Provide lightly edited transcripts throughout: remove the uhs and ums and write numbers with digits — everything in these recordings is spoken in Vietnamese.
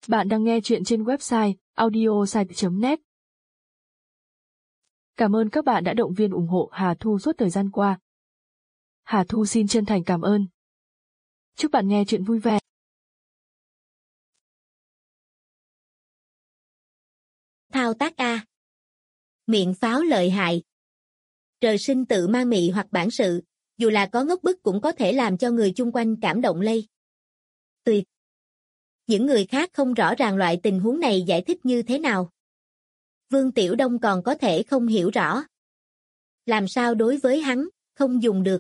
Bạn đang nghe chuyện trên website audiosite.net. Cảm ơn các bạn đã động viên ủng hộ Hà Thu suốt thời gian qua. Hà Thu xin chân thành cảm ơn. Chúc bạn nghe chuyện vui vẻ. Thao tác A. Miệng pháo lợi hại. Trời sinh tự mang mị hoặc bản sự, dù là có ngốc bức cũng có thể làm cho người chung quanh cảm động lây. Tuyệt. Những người khác không rõ ràng loại tình huống này giải thích như thế nào. Vương Tiểu Đông còn có thể không hiểu rõ. Làm sao đối với hắn, không dùng được.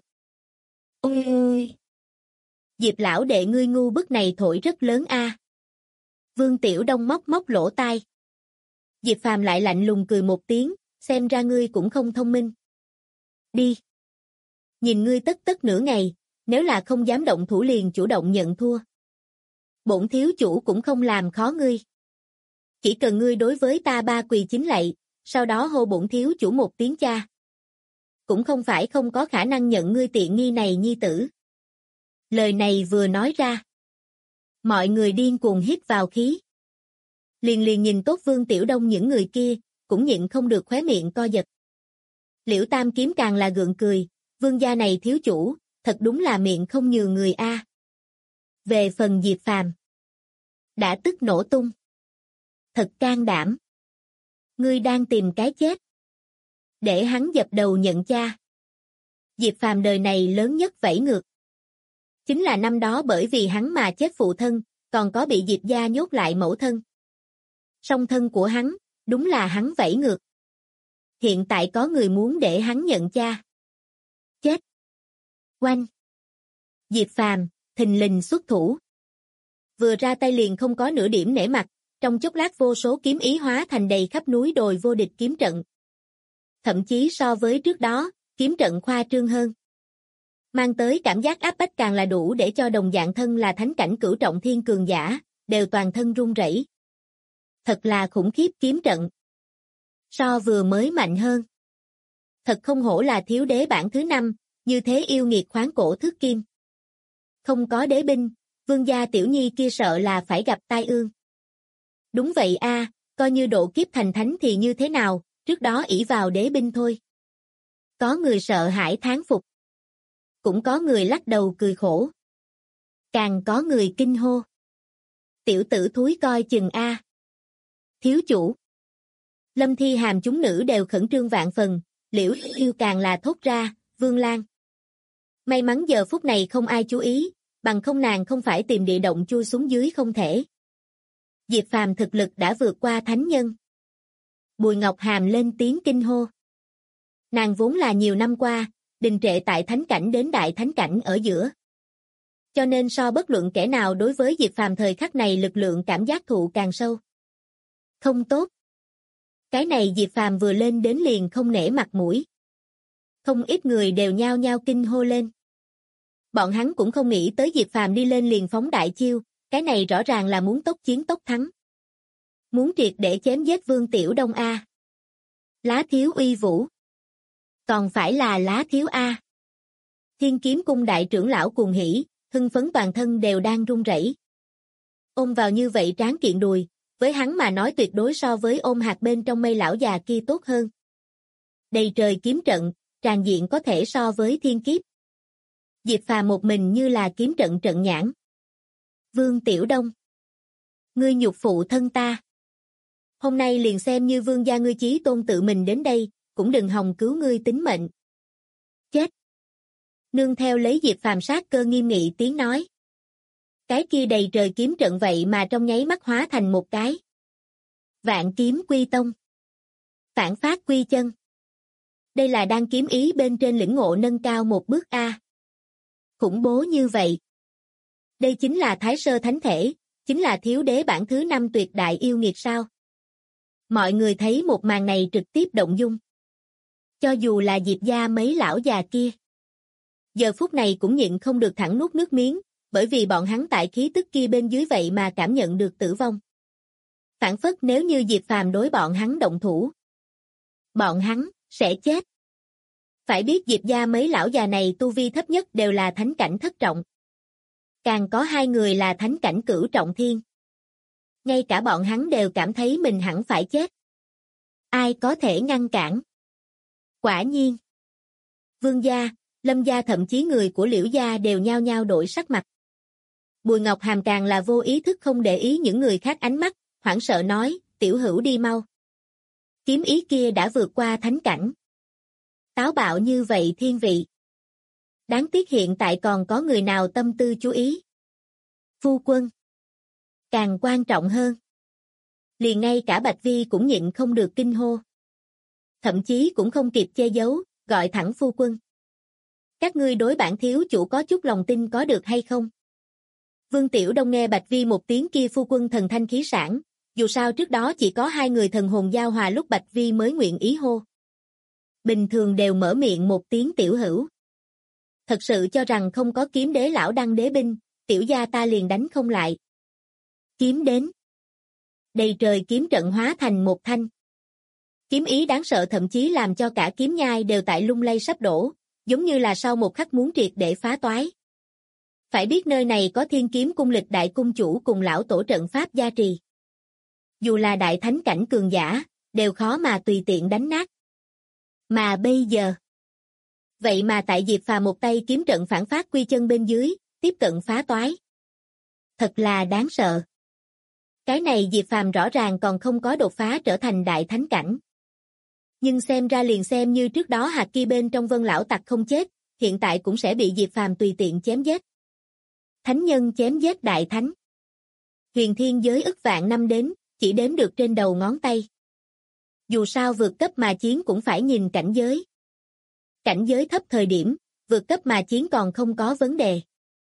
Ôi! Diệp lão đệ ngươi ngu bức này thổi rất lớn a. Vương Tiểu Đông móc móc lỗ tai. Diệp Phàm lại lạnh lùng cười một tiếng, xem ra ngươi cũng không thông minh. Đi. Nhìn ngươi tất tất nửa ngày, nếu là không dám động thủ liền chủ động nhận thua. Bổn thiếu chủ cũng không làm khó ngươi. Chỉ cần ngươi đối với ta ba quỳ chính lạy, sau đó hô bổn thiếu chủ một tiếng cha. Cũng không phải không có khả năng nhận ngươi tiện nghi này nhi tử. Lời này vừa nói ra. Mọi người điên cuồng hít vào khí. Liền nhìn tốt Vương Tiểu Đông những người kia, cũng nhịn không được khóe miệng co giật. Liễu Tam Kiếm càng là gượng cười, vương gia này thiếu chủ, thật đúng là miệng không nhường người a. Về phần Diệp Phàm, đã tức nổ tung. Thật can đảm. Ngươi đang tìm cái chết. Để hắn dập đầu nhận cha. Diệp Phàm đời này lớn nhất vẫy ngược. Chính là năm đó bởi vì hắn mà chết phụ thân, còn có bị Diệp gia nhốt lại mẫu thân. Song thân của hắn, đúng là hắn vẫy ngược. Hiện tại có người muốn để hắn nhận cha. Chết. Oanh. Diệp Phàm, thình lình xuất thủ. Vừa ra tay liền không có nửa điểm nể mặt, trong chốc lát vô số kiếm ý hóa thành đầy khắp núi đồi vô địch kiếm trận. Thậm chí so với trước đó, kiếm trận khoa trương hơn. Mang tới cảm giác áp bách càng là đủ để cho đồng dạng thân là thánh cảnh cửu trọng thiên cường giả, đều toàn thân run rẩy. Thật là khủng khiếp kiếm trận. So vừa mới mạnh hơn. Thật không hổ là thiếu đế bảng thứ 5, như thế yêu nghiệt khoáng cổ thước kim. Không có đế binh, vương gia tiểu nhi kia sợ là phải gặp tai ương. Đúng vậy a, coi như độ kiếp thành thánh thì như thế nào, trước đó ỷ vào đế binh thôi. Có người sợ hãi thán phục. Cũng có người lắc đầu cười khổ. Càng có người kinh hô. Tiểu tử thúi coi chừng a. Thiếu chủ. Lâm Thi Hàm chúng nữ đều khẩn trương vạn phần, Liễu Yêu càng là thốt ra, Vương Lan. May mắn giờ phút này không ai chú ý, bằng không nàng không phải tìm địa động chui xuống dưới không thể. Diệp Phàm thực lực đã vượt qua thánh nhân. Bùi Ngọc Hàm lên tiếng kinh hô. Nàng vốn là nhiều năm qua, đình trệ tại thánh cảnh đến đại thánh cảnh ở giữa. Cho nên so bất luận kẻ nào đối với Diệp Phàm thời khắc này lực lượng cảm giác thụ càng sâu. Không tốt. Cái này Diệp Phàm vừa lên đến liền không nể mặt mũi. Không ít người đều nhao nhao kinh hô lên. Bọn hắn cũng không nghĩ tới Diệp Phàm đi lên liền phóng đại chiêu, cái này rõ ràng là muốn tốc chiến tốc thắng. Muốn triệt để chém giết Vương Tiểu Đông a. Lá thiếu uy vũ. Còn phải là lá thiếu a. Thiên Kiếm Cung đại trưởng lão cuồng hỉ, hưng phấn toàn thân đều đang run rẩy. Ôm vào như vậy tráng kiện đùi, với hắn mà nói tuyệt đối so với ôm hạt bên trong mây lão già kia tốt hơn. Đầy trời kiếm trận, tràn diện có thể so với thiên kiếp. Diệp Phàm một mình như là kiếm trận trận nhãn. Vương Tiểu Đông. Ngươi nhục phụ thân ta. Hôm nay liền xem như vương gia ngươi chí tôn tự mình đến đây, cũng đừng hòng cứu ngươi tính mệnh. Chết. Nương theo lấy Diệp Phàm sát cơ nghiêm nghị tiếng nói. Cái kia đầy trời kiếm trận vậy mà trong nháy mắt hóa thành một cái. Vạn kiếm quy tông. Phản phát quy chân. Đây là đang kiếm ý bên trên lĩnh ngộ nâng cao một bước a. Khủng bố như vậy. Đây chính là Thái Sơ Thánh Thể, chính là thiếu đế bảng thứ 5 tuyệt đại yêu nghiệt sao. Mọi người thấy một màn này trực tiếp động dung. Cho dù là Diệp gia mấy lão già kia. Giờ phút này cũng nhịn không được thẳng nuốt nước miếng, bởi vì bọn hắn tại khí tức kia bên dưới vậy mà cảm nhận được tử vong. Phản phất nếu như Diệp Phàm đối bọn hắn động thủ. Bọn hắn sẽ chết. Phải biết Diệp gia mấy lão già này tu vi thấp nhất đều là thánh cảnh thất trọng. Càng có 2 người là thánh cảnh cửu trọng thiên. Ngay cả bọn hắn đều cảm thấy mình hẳn phải chết. Ai có thể ngăn cản? Quả nhiên. Vương gia, Lâm gia thậm chí người của Liễu gia đều nhao nhao đổi sắc mặt. Bùi Ngọc Hàm càng là vô ý thức không để ý những người khác ánh mắt, hoảng sợ nói, tiểu hữu đi mau. Kiếm ý kia đã vượt qua thánh cảnh. Táo bạo như vậy thiên vị. Đáng tiếc hiện tại còn có người nào tâm tư chú ý. Phu quân. Càng quan trọng hơn. Liền ngay cả Bạch Vi cũng nhịn không được kinh hô. Thậm chí cũng không kịp che giấu, gọi thẳng phu quân. Các ngươi đối bản thiếu chủ có chút lòng tin có được hay không? Vương Tiểu Đông nghe Bạch Vi một tiếng kia phu quân thần thanh khí sảng, dù sao trước đó chỉ có hai người thần hồn giao hòa lúc Bạch Vi mới nguyện ý hô. Bình thường đều mở miệng một tiếng tiểu hữu. Thật sự cho rằng không có kiếm đế lão đăng đế binh, tiểu gia ta liền đánh không lại. Kiếm đến. Đầy trời kiếm trận hóa thành một thanh. Kiếm ý đáng sợ thậm chí làm cho cả kiếm nhai đều tại lung lay sắp đổ, giống như là sau một khắc muốn triệt để phá toái. Phải biết nơi này có Thiên Kiếm Cung Lịch đại cung chủ cùng lão tổ trận pháp gia trì. Dù là đại thánh cảnh cường giả, đều khó mà tùy tiện đánh nát. Mà bây giờ, vậy mà tại Diệp Phàm một tay kiếm trận phản phát quy chân bên dưới, tiếp cận phá toái. Thật là đáng sợ. Cái này Diệp Phàm rõ ràng còn không có đột phá trở thành đại thánh cảnh. Nhưng xem ra liền xem như trước đó hạt kia bên trong Vân lão tặc không chết, hiện tại cũng sẽ bị Diệp Phàm tùy tiện chém giết. Thánh nhân chém giết đại thánh. Huyền thiên giới ức vạn năm đến, chỉ đếm được trên đầu ngón tay. Dù sao vượt cấp mà chiến cũng phải nhìn cảnh giới. Cảnh giới thấp thời điểm, vượt cấp mà chiến còn không có vấn đề.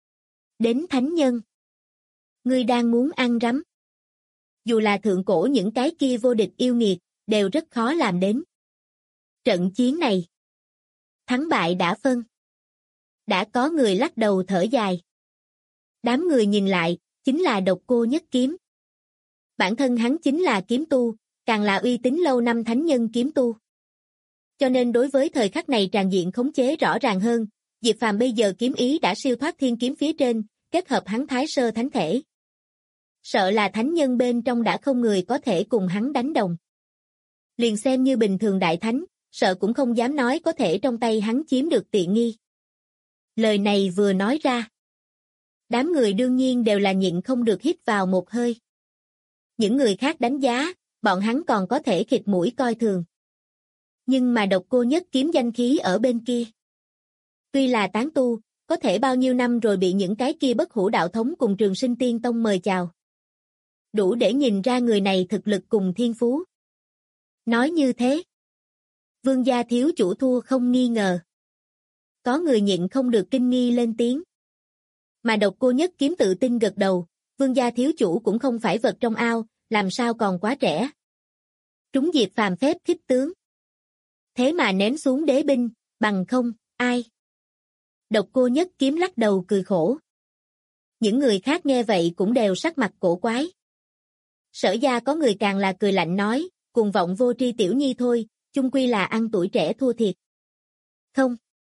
Đến thánh nhân. Ngươi đang muốn ăn rắm. Dù là thượng cổ những cái kia vô địch yêu nghiệt, đều rất khó làm đến. Trận chiến này. Thắng bại đã phân. Đã có người lắc đầu thở dài. Đám người nhìn lại, chính là Độc Cô Nhất Kiếm. Bản thân hắn chính là kiếm tu, càng là uy tín lâu năm thánh nhân kiếm tu. Cho nên đối với thời khắc này tràn diện khống chế rõ ràng hơn, Diệp Phàm bây giờ kiếm ý đã siêu thoát thiên kiếm phía trên, kết hợp hắn thái sơ thánh thể. Sợ là thánh nhân bên trong đã không người có thể cùng hắn đánh đồng. Liền xem như bình thường đại thánh, sợ cũng không dám nói có thể trong tay hắn chiếm được tiện nghi. Lời này vừa nói ra. Đám người đương nhiên đều là nhịn không được hít vào một hơi. Những người khác đánh giá, bọn hắn còn có thể khịt mũi coi thường. Nhưng mà Độc Cô Nhất Kiếm danh khí ở bên kia. Tuy là tán tu, có thể bao nhiêu năm rồi bị những cái kia bất hủ đạo thống cùng Trường Sinh Tiên Tông mời chào. Đủ để nhìn ra người này thực lực cùng thiên phú. Nói như thế. Vương gia thiếu chủ thua không nghi ngờ. Có người nhịn không được kinh nghi lên tiếng. Mà Độc Cô Nhất Kiếm tự tin gật đầu, Vương gia thiếu chủ cũng không phải vật trong ao, làm sao còn quá trẻ. Trúng Diệp Phàm phép khích tướng. Thế mà ném xuống đế binh, bằng không, ai? Độc Cô Nhất Kiếm lắc đầu cười khổ. Những người khác nghe vậy cũng đều sắc mặt cổ quái. Sở gia có người càng là cười lạnh nói, cuồng vọng vô tri tiểu nhi thôi, chung quy là ăn tuổi trẻ thua thiệt. Không.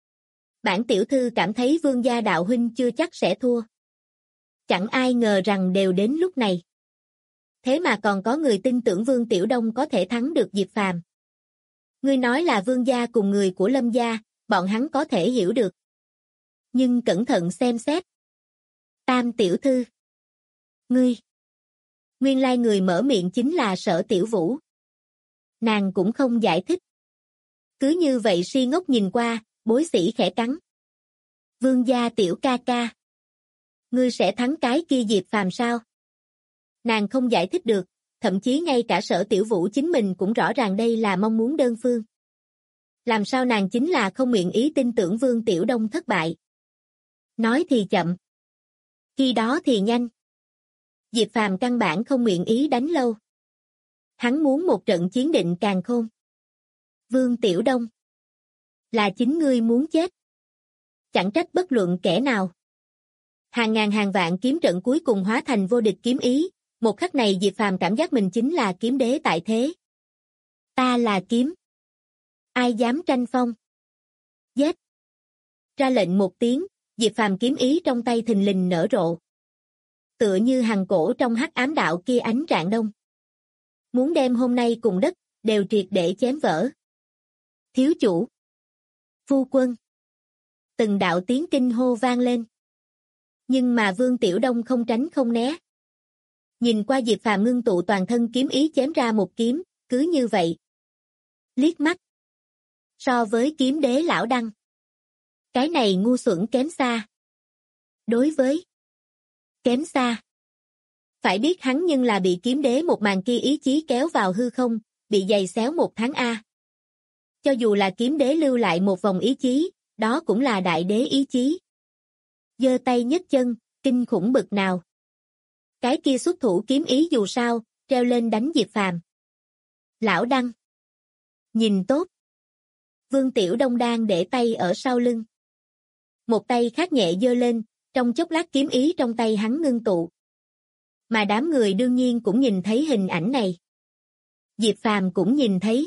Bản tiểu thư cảm thấy Vương gia đạo huynh chưa chắc sẽ thua. Chẳng ai ngờ rằng đều đến lúc này. Thế mà còn có người tin tưởng Vương Tiểu Đông có thể thắng được Diệp Phàm. Ngươi nói là Vương gia cùng người của Lâm gia, bọn hắn có thể hiểu được. Nhưng cẩn thận xem xét. Tam tiểu thư. Ngươi. Nguyên lai người mở miệng chính là Sở Tiểu Vũ. Nàng cũng không giải thích. Cứ như vậy si ngốc nhìn qua, bối sĩ khẽ cắn. Vương gia tiểu ca ca. Ngươi sẽ thắng cái kia Diệp Phàm sao? Nàng không giải thích được, thậm chí ngay cả Sở Tiểu Vũ chính mình cũng rõ ràng đây là mong muốn đơn phương. Làm sao nàng chính là không nguyện ý tin tưởng Vương Tiểu Đông thất bại. Nói thì chậm. Khi đó thì nhanh. Diệp Phàm căn bản không nguyện ý đánh lâu. Hắn muốn một trận chiến định càn khôn. Vương Tiểu Đông. Là chính ngươi muốn chết. Chẳng trách bất luận kẻ nào. Hàng ngàn hàng vạn kiếm trận cuối cùng hóa thành vô địch kiếm ý, một khắc này Diệp Phàm cảm giác mình chính là kiếm đế tại thế. Ta là kiếm. Ai dám tranh phong? Giết. Ra lệnh một tiếng, Diệp Phàm kiếm ý trong tay thình lình nở rộ. tựa như hằng cổ trong hắc ám đạo kia ánh rạng đông. Muốn đem hôm nay cùng đất, đều triệt để chém vỡ. Thiếu chủ! Phu quân! Từng đạo tiếng kinh hô vang lên. Nhưng mà Vương Tiểu Đông không tránh không né. Nhìn qua Diệp Phàm ngưng tụ toàn thân kiếm ý chém ra một kiếm, cứ như vậy. Liếc mắt. So với kiếm đế lão đăng. Cái này ngu xuẩn kém xa. Đối với kém xa. Phải biết hắn nhưng là bị kiếm đế một màn kia ý chí kéo vào hư không, bị giày xéo 1 tháng A. Cho dù là kiếm đế lưu lại một vòng ý chí, đó cũng là đại đế ý chí. Giơ tay nhấc chân, kinh khủng bực nào. Cái kia xuất thủ kiếm ý dù sao, treo lên đánh Diệp Phàm. Lão Đăng. Nhìn tốt. Vương Tiểu Đông đang để tay ở sau lưng. Một tay khác nhẹ giơ lên, trong chốc lát kiếm ý trong tay hắn ngưng tụ. Mà đám người đương nhiên cũng nhìn thấy hình ảnh này. Diệp Phàm cũng nhìn thấy.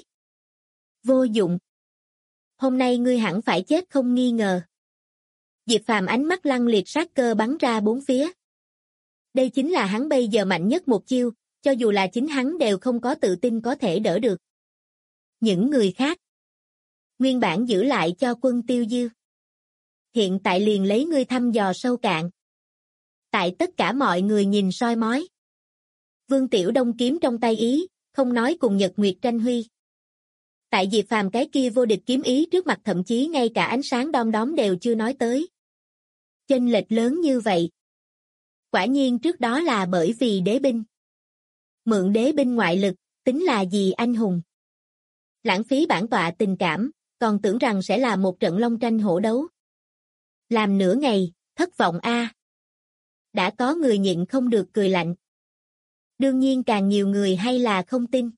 Vô dụng. Hôm nay ngươi hẳn phải chết không nghi ngờ. Diệp Phàm ánh mắt lăng liệt sát cơ bắn ra bốn phía. Đây chính là hắn bây giờ mạnh nhất một chiêu, cho dù là chính hắn đều không có tự tin có thể đỡ được. Những người khác. Nguyên bản giữ lại cho Quân Tiêu Dư. Hiện tại liền lấy ngươi thăm dò sâu cạn. Tại tất cả mọi người nhìn soi mói. Vương Tiểu Đông kiếm trong tay ý, không nói cùng Nhật Nguyệt tranh huy. Tại Diệp Phàm cái kia vô địch kiếm ý trước mặt thậm chí ngay cả ánh sáng đom đóm đều chưa nói tới. Chênh lệch lớn như vậy. Quả nhiên trước đó là bởi vì đế binh. Mượn đế binh ngoại lực, tính là gì anh hùng. Lãng phí bản tọa tình cảm, còn tưởng rằng sẽ là một trận long tranh hổ đấu. Làm nửa ngày, thất vọng a. Đã có người nhịn không được cười lạnh. Đương nhiên càng nhiều người hay là không tin.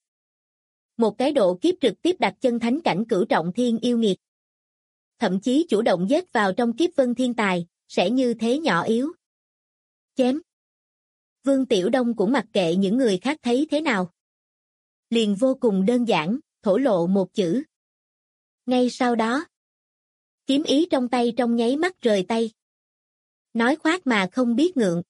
Một cái độ kiếp trực tiếp đặt chân thánh cảnh cửu trọng thiên yêu nghiệt. Thậm chí chủ động giết vào trong kiếp vân thiên tài, sẽ như thế nhỏ yếu. Chém. Vương Tiểu Đông cũng mặc kệ những người khác thấy thế nào. Liền vô cùng đơn giản, thổ lộ một chữ. Ngay sau đó, kiếm ý trong tay trong nháy mắt rời tay. Nói khoác mà không biết ngượng.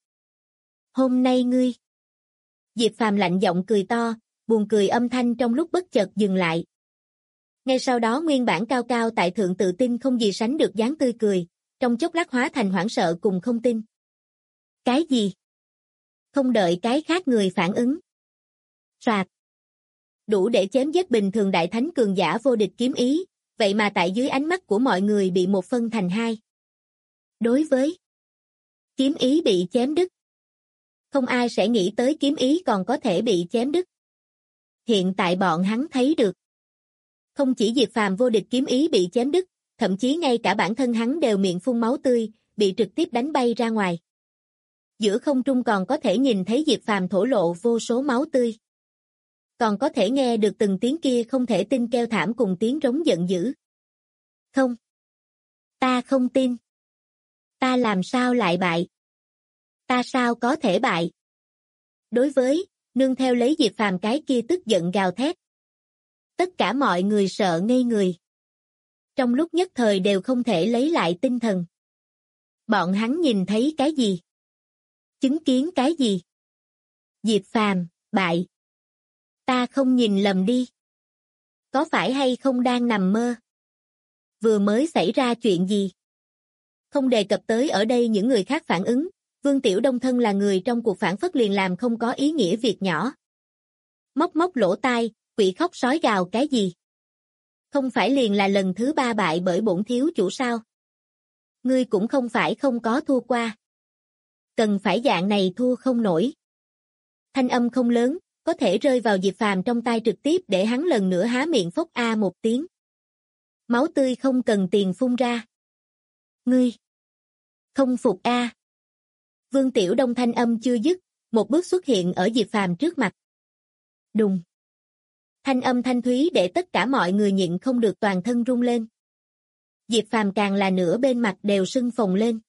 Hôm nay ngươi. Diệp Phàm lạnh giọng cười to, buồn cười âm thanh trong lúc bất chợt dừng lại. Ngay sau đó nguyên bản cao cao tại thượng tự tin không gì sánh được dáng tươi cười, trong chốc lát hóa thành hoảng sợ cùng không tin. Cái gì? Không đợi cái khác người phản ứng. Soạt. Đủ để chém giết bình thường đại thánh cường giả vô địch kiếm ý, vậy mà tại dưới ánh mắt của mọi người bị một phân thành hai. Đối với kiếm ý bị chém đứt. Không ai sẽ nghĩ tới kiếm ý còn có thể bị chém đứt. Hiện tại bọn hắn thấy được. Không chỉ Diệp Phàm vô địch kiếm ý bị chém đứt, thậm chí ngay cả bản thân hắn đều miệng phun máu tươi, bị trực tiếp đánh bay ra ngoài. Giữa không trung còn có thể nhìn thấy Diệp Phàm thổ lộ vô số máu tươi. Còn có thể nghe được từng tiếng kia không thể tin kêu thảm cùng tiếng rống giận dữ. Không. Ta không tin. Ta làm sao lại bại? Ta sao có thể bại? Đối với, nương theo lấy Diệp Phàm cái kia tức giận gào thét. Tất cả mọi người sợ ngây người. Trong lúc nhất thời đều không thể lấy lại tinh thần. Bọn hắn nhìn thấy cái gì? Chứng kiến cái gì? Diệp Phàm, bại. Ta không nhìn lầm đi. Có phải hay không đang nằm mơ? Vừa mới xảy ra chuyện gì? Không đề cập tới ở đây những người khác phản ứng, Vương Tiểu Đông thân là người trong cuộc phản phất liền làm không có ý nghĩa việc nhỏ. Móc móc lỗ tai, quỷ khóc sói gào cái gì? Không phải liền là lần thứ 3 bại bởi bổn thiếu chủ sao? Ngươi cũng không phải không có thua qua. Cần phải dạng này thua không nổi. Thanh âm không lớn, có thể rơi vào Diệp Phàm trong tai trực tiếp để hắn lần nữa há miệng phốc a một tiếng. Máu tươi không cần tiền phun ra. Ngươi không phục a. Vương Tiểu Đông thanh âm chưa dứt, một bước xuất hiện ở Diệp Phàm trước mặt. Đùng. Thanh âm thanh thúy để tất cả mọi người nhịn không được toàn thân rung lên. Diệp Phàm càng là nửa bên mặt đều sưng phồng lên.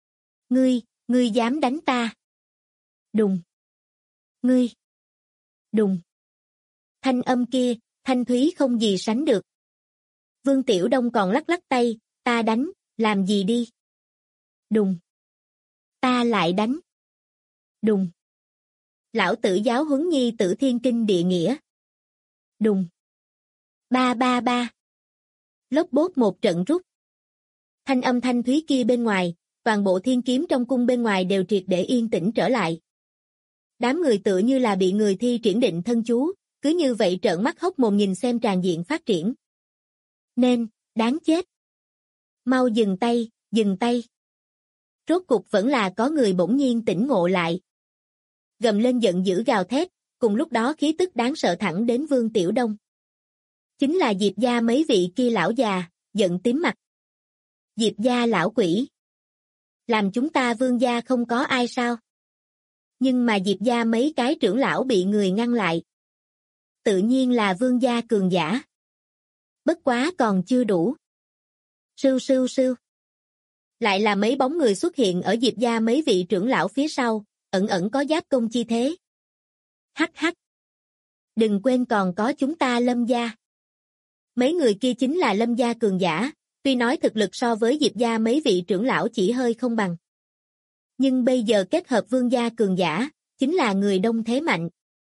Ngươi dám đánh ta? Đùng. Ngươi. Đùng. Thanh âm kia, thanh thúy không gì sánh được. Vương Tiểu Đông còn lắc lắc tay, ta đánh, làm gì đi? Đùng. Ta lại đánh. Đùng. Lão tử giáo huấn nhi tử thiên kinh địa nghĩa. Đùng. Ba ba ba. Lốp bốp một trận rút. Thanh âm thanh thúy kia bên ngoài, toàn bộ thiên kiếm trong cung bên ngoài đều triệt để yên tĩnh trở lại. Đám người tựa như là bị người thi triển định thân chú, cứ như vậy trợn mắt hốc mồm nhìn xem tràn diện phát triển. Nên, đáng chết. Mau dừng tay, dừng tay. Rốt cục vẫn là có người bỗng nhiên tỉnh ngộ lại. Gầm lên giận dữ gào thét, cùng lúc đó khí tức đáng sợ thẳng đến Vương Tiểu Đông. Chính là Diệp gia mấy vị kia lão già, giận tím mặt. Diệp gia lão quỷ. Làm chúng ta Vương gia không có ai sao? Nhưng mà Diệp gia mấy cái trưởng lão bị người ngăn lại. Tự nhiên là Vương gia cường giả. Bất quá còn chưa đủ. Sưu sưu sưu. Lại là mấy bóng người xuất hiện ở Diệp gia mấy vị trưởng lão phía sau, ẩn ẩn có giáp công chi thế. Hắc hắc. Đừng quên còn có chúng ta Lâm gia. Mấy người kia chính là Lâm gia cường giả, tuy nói thực lực so với Diệp gia mấy vị trưởng lão chỉ hơi không bằng. Nhưng bây giờ kết hợp Vương gia cường giả, chính là người đông thế mạnh.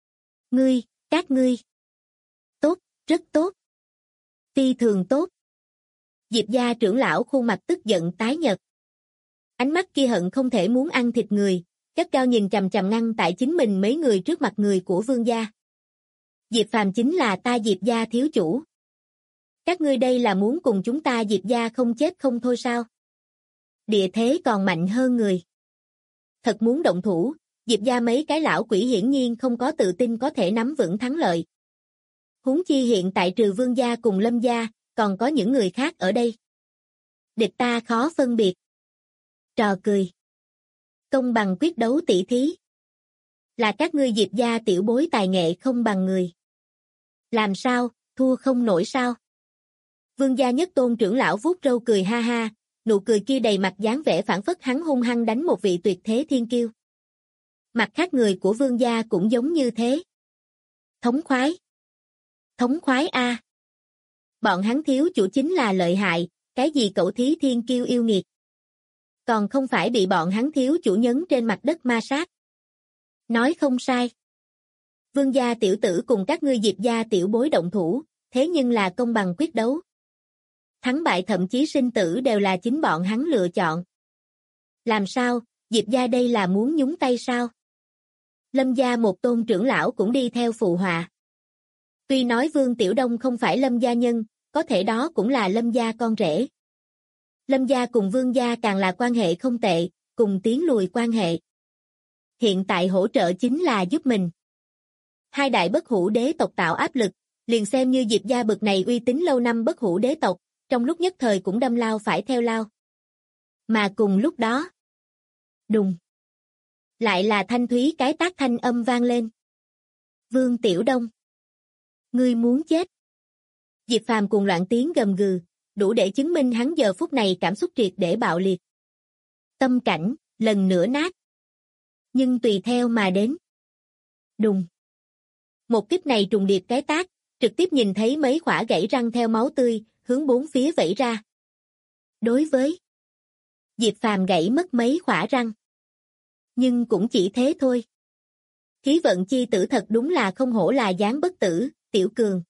Các ngươi. Tốt, rất tốt. Phi thường tốt. Diệp gia trưởng lão khuôn mặt tức giận tái nhợt. Ánh mắt kia hận không thể muốn ăn thịt người, gắt gao nhìn chằm chằm ngăn tại chính mình mấy người trước mặt người của Vương gia. Diệp Phàm chính là ta Diệp gia thiếu chủ. Các ngươi đây là muốn cùng chúng ta Diệp gia không chết không thôi sao? Địa thế còn mạnh hơn người. Thật muốn động thủ, Diệp gia mấy cái lão quỷ hiển nhiên không có tự tin có thể nắm vững thắng lợi. Huống chi hiện tại trừ Vương gia cùng Lâm gia, còn có những người khác ở đây. Địch ta khó phân biệt. Trò cười. Công bằng quyết đấu tỷ thí. Là các ngươi Diệp gia tiểu bối tài nghệ không bằng người. Làm sao, thua không nổi sao? Vương gia nhất tôn trưởng lão vuốt râu cười ha ha, nụ cười kia đầy mặt dáng vẻ phảng phất hắn hung hăng đánh một vị tuyệt thế thiên kiêu. Mặt khác người của Vương gia cũng giống như thế. Thống khoái. Thống khoái a. Bọn hắn thiếu chủ chính là lợi hại, cái gì cẩu thí thiên kiêu yêu nghiệt. Còn không phải bị bọn hắn thiếu chủ nhấn trên mặt đất ma sát. Nói không sai. Vương gia tiểu tử cùng các ngươi Diệp gia tiểu bối động thủ, thế nhưng là công bằng quyết đấu. Thắng bại thậm chí sinh tử đều là chính bọn hắn lựa chọn. Làm sao, Diệp gia đây là muốn nhúng tay sao? Lâm gia một tôn trưởng lão cũng đi theo phụ họa. Tuy nói Vương Tiểu Đông không phải Lâm gia nhân, có thể đó cũng là Lâm gia con rể. Lâm gia cùng Vương gia càng là quan hệ không tệ, cùng tiến lùi quan hệ. Hiện tại hỗ trợ chính là giúp mình. Hai đại bất hủ đế tộc tạo áp lực, liền xem như Diệp gia bực này uy tín lâu năm bất hủ đế tộc, trong lúc nhất thời cũng đâm lao phải theo lao. Mà cùng lúc đó, đùng, lại là thanh thúy cái tác thanh âm vang lên. Vương Tiểu Đông, ngươi muốn chết. Diệp Phàm cùng loạn tiếng gầm gừ, đủ để chứng minh hắn giờ phút này cảm xúc triệt để bạo liệt. Tâm cảnh, lần nữa nát. Nhưng tùy theo mà đến. Đùng. Một kích này trùng điệp cái tác, trực tiếp nhìn thấy mấy khỏa gãy răng theo máu tươi, hướng bốn phía vẩy ra. Đối với Diệp Phàm gãy mất mấy khỏa răng. Nhưng cũng chỉ thế thôi. Khí vận chi tử thật đúng là không hổ là dáng bất tử, Tiểu Cường.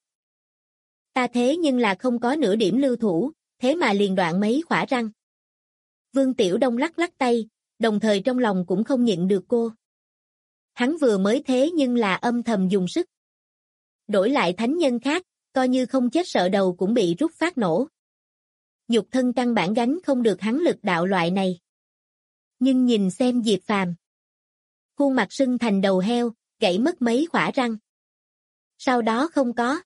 Ta thế nhưng là không có nửa điểm lưu thủ, thế mà liền đoạn mấy khỏa răng. Vương Tiểu Đông lắc lắc tay, đồng thời trong lòng cũng không nhịn được cô. Hắn vừa mới thế nhưng là âm thầm dùng sức. Đổi lại thánh nhân khác, coi như không chết sợ đầu cũng bị rút phát nổ. Nhục thân căn bản gánh không được hắn lực đạo loại này. Nhưng nhìn xem Diệp Phàm, khuôn mặt sưng thành đầu heo, gãy mất mấy khỏa răng. Sau đó không có.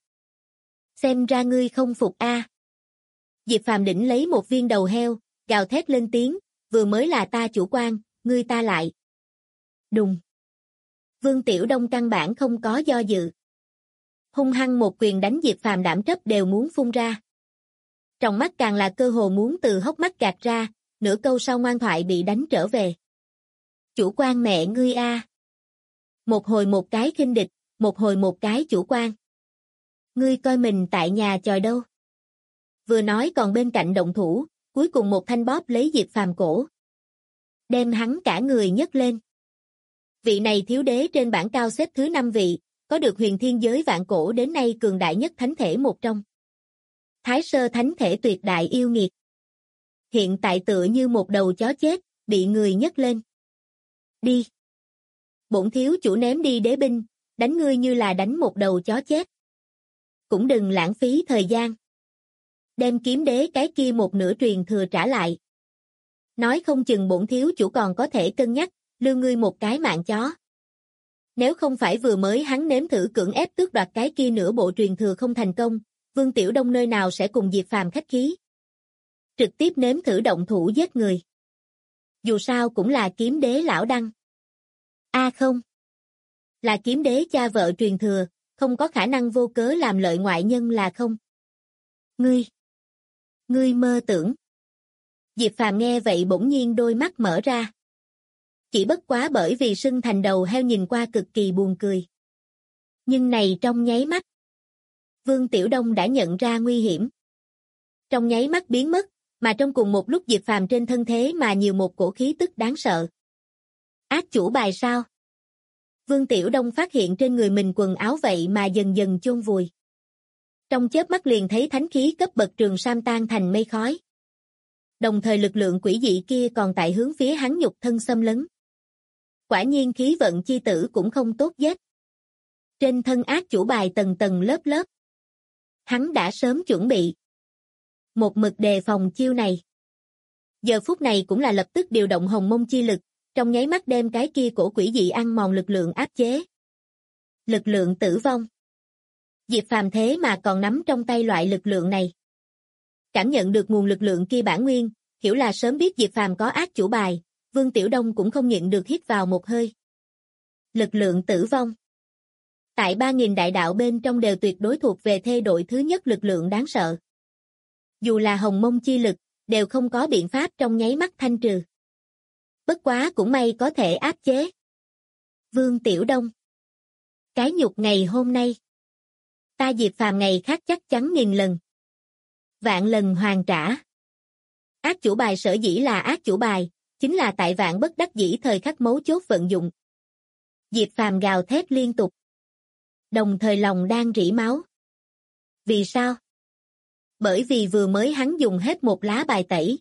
Xem ra ngươi không phục a. Diệp Phàm đỉnh lấy một viên đầu heo, gào thét lên tiếng, vừa mới là ta chủ quan, ngươi ta lại. Đùng. Vương Tiểu Đông căn bản không có do dự. Hung hăng một quyền đánh Diệp Phàm đảm trấp đều muốn phun ra. Trong mắt càng là cơ hồ muốn từ hốc mắt gạt ra, nửa câu sau ngoan thoại bị đánh trở về. Chủ quan mẹ ngươi a. Một hồi một cái khinh địch, một hồi một cái chủ quan. Ngươi coi mình tại nhà chòi đâu. Vừa nói còn bên cạnh động thủ, cuối cùng một thanh bóp lấy Diệp Phàm cổ. Đem hắn cả người nhấc lên. Vị này thiếu đế trên bảng cao xếp thứ 5 vị, có được huyền thiên giới vạn cổ đến nay cường đại nhất thánh thể một trong. Thái sơ thánh thể tuyệt đại yêu nghiệt. Hiện tại tựa như một đầu chó chết, bị người nhấc lên. Đi. Bổn thiếu chủ ném đi đế binh, đánh ngươi như là đánh một đầu chó chết. Cũng đừng lãng phí thời gian. Đem kiếm đế cái kia một nửa truyền thừa trả lại. Nói không chừng bổn thiếu chủ còn có thể cân nhắc, lưu ngươi một cái mạng chó. Nếu không phải vừa mới hắn nếm thử cưỡng ép tước đoạt cái kia nửa bộ truyền thừa không thành công, Vương Tiểu Đông nơi nào sẽ cùng Diệp Phàm khách khí. Trực tiếp nếm thử động thủ giết người. Dù sao cũng là kiếm đế lão đăng. Không. Là kiếm đế cha vợ truyền thừa, không có khả năng vô cớ làm lợi ngoại nhân là không. Ngươi mơ tưởng. Diệp Phàm nghe vậy bỗng nhiên đôi mắt mở ra. Chỉ bất quá bởi vì sưng thành đầu heo nhìn qua cực kỳ buồn cười. Nhưng này trong nháy mắt, Vương Tiểu Đông đã nhận ra nguy hiểm. Trong nháy mắt biến mất, mà trong cùng một lúc Diệp Phàm trên thân thế mà nhiều một cổ khí tức đáng sợ. Ác chủ bài sao? Vương Tiểu Đông phát hiện trên người mình quần áo vậy mà dần dần chôn vùi. Trong chớp mắt liền thấy thánh khí cấp bậc trường sam tan thành mây khói. Đồng thời lực lượng quỷ dị kia còn tại hướng phía hắn nhục thân xâm lấn. Quả nhiên khí vận chi tử cũng không tốt giết. Trên thân ác chủ bài tầng tầng lớp lớp. Hắn đã sớm chuẩn bị. Một mực đề phòng chiêu này. Giờ phút này cũng là lập tức điều động hồng mông chi lực, trong nháy mắt đem cái kia cổ quỷ dị ăn mòn lực lượng áp chế. Lực lượng tử vong. Diệp Phàm thế mà còn nắm trong tay loại lực lượng này. Cảm nhận được nguồn lực lượng kia bản nguyên, hiểu là sớm biết Diệp Phàm có ác chủ bài, Vương Tiểu Đông cũng không nhịn được hít vào một hơi. Lực lượng tử vong. Tại 3.000 đại đạo bên trong đều tuyệt đối thuộc về thê đội thứ nhất lực lượng đáng sợ. Dù là hồng mông chi lực, đều không có biện pháp trong nháy mắt thanh trừ. Bất quá cũng may có thể áp chế. Vương Tiểu Đông. Cái nhục ngày hôm nay. Ta Diệp Phàm ngày khác chắc chắn 1000 lần. Vạn lần hoàn trả. Ác chủ bài sở dĩ là ác chủ bài, chính là tại vạn bất đắc dĩ thời khắc mấu chốt vận dụng. Diệp Phàm gào thét liên tục. Đồng thời lòng đang rỉ máu. Vì sao? Bởi vì vừa mới hắn dùng hết một lá bài tẩy.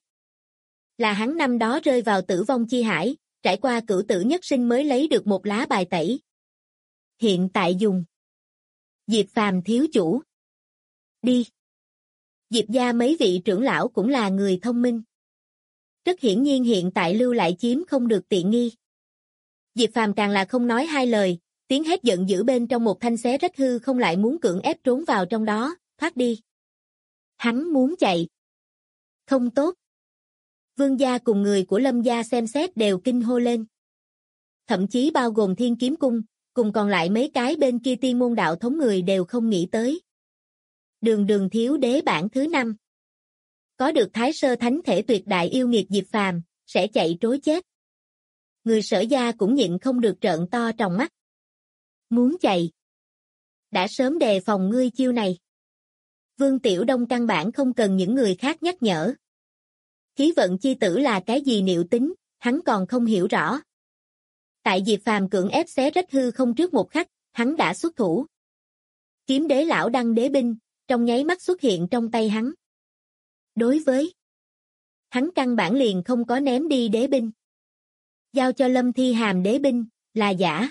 Là hắn năm đó rơi vào tử vong chi hải, trải qua cửu tử nhất sinh mới lấy được một lá bài tẩy. Hiện tại dùng. Diệp Phàm thiếu chủ. Đi. Diệp gia mấy vị trưởng lão cũng là người thông minh. Rất hiển nhiên hiện tại lưu lại chiếm không được tiện nghi. Diệp Phàm càng là không nói hai lời, tiếng hét giận dữ bên trong một thanh xé rách hư không lại muốn cưỡng ép trốn vào trong đó, thoát đi. Hắn muốn chạy. Không tốt. Vương gia cùng người của Lâm gia xem xét đều kinh hô lên. Thậm chí bao gồm Thiên Kiếm Cung, cùng còn lại mấy cái bên kia tiên môn đạo thống người đều không nghĩ tới. Đường thiếu đế bảng thứ 5. Có được thái sơ thánh thể tuyệt đại yêu nghiệt Diệp Phàm, sẽ chạy trối chết. Người Sở gia cũng nhịn không được trợn to tròng mắt. Muốn chạy. Đã sớm đề phòng ngươi chiêu này. Vương Tiểu Đông căn bản không cần những người khác nhắc nhở. Khí vận chi tử là cái gì niệu tính, hắn còn không hiểu rõ. Tại Diệp Phàm cưỡng ép xé rách hư không trước một khắc, hắn đã xuất thủ. Kiếm đế lão đăng đế binh, trong nháy mắt xuất hiện trong tay hắn. Đối với hắn căn bản liền không có ném đi đế binh. Giao cho Lâm Thi Hàm đế binh, là giả.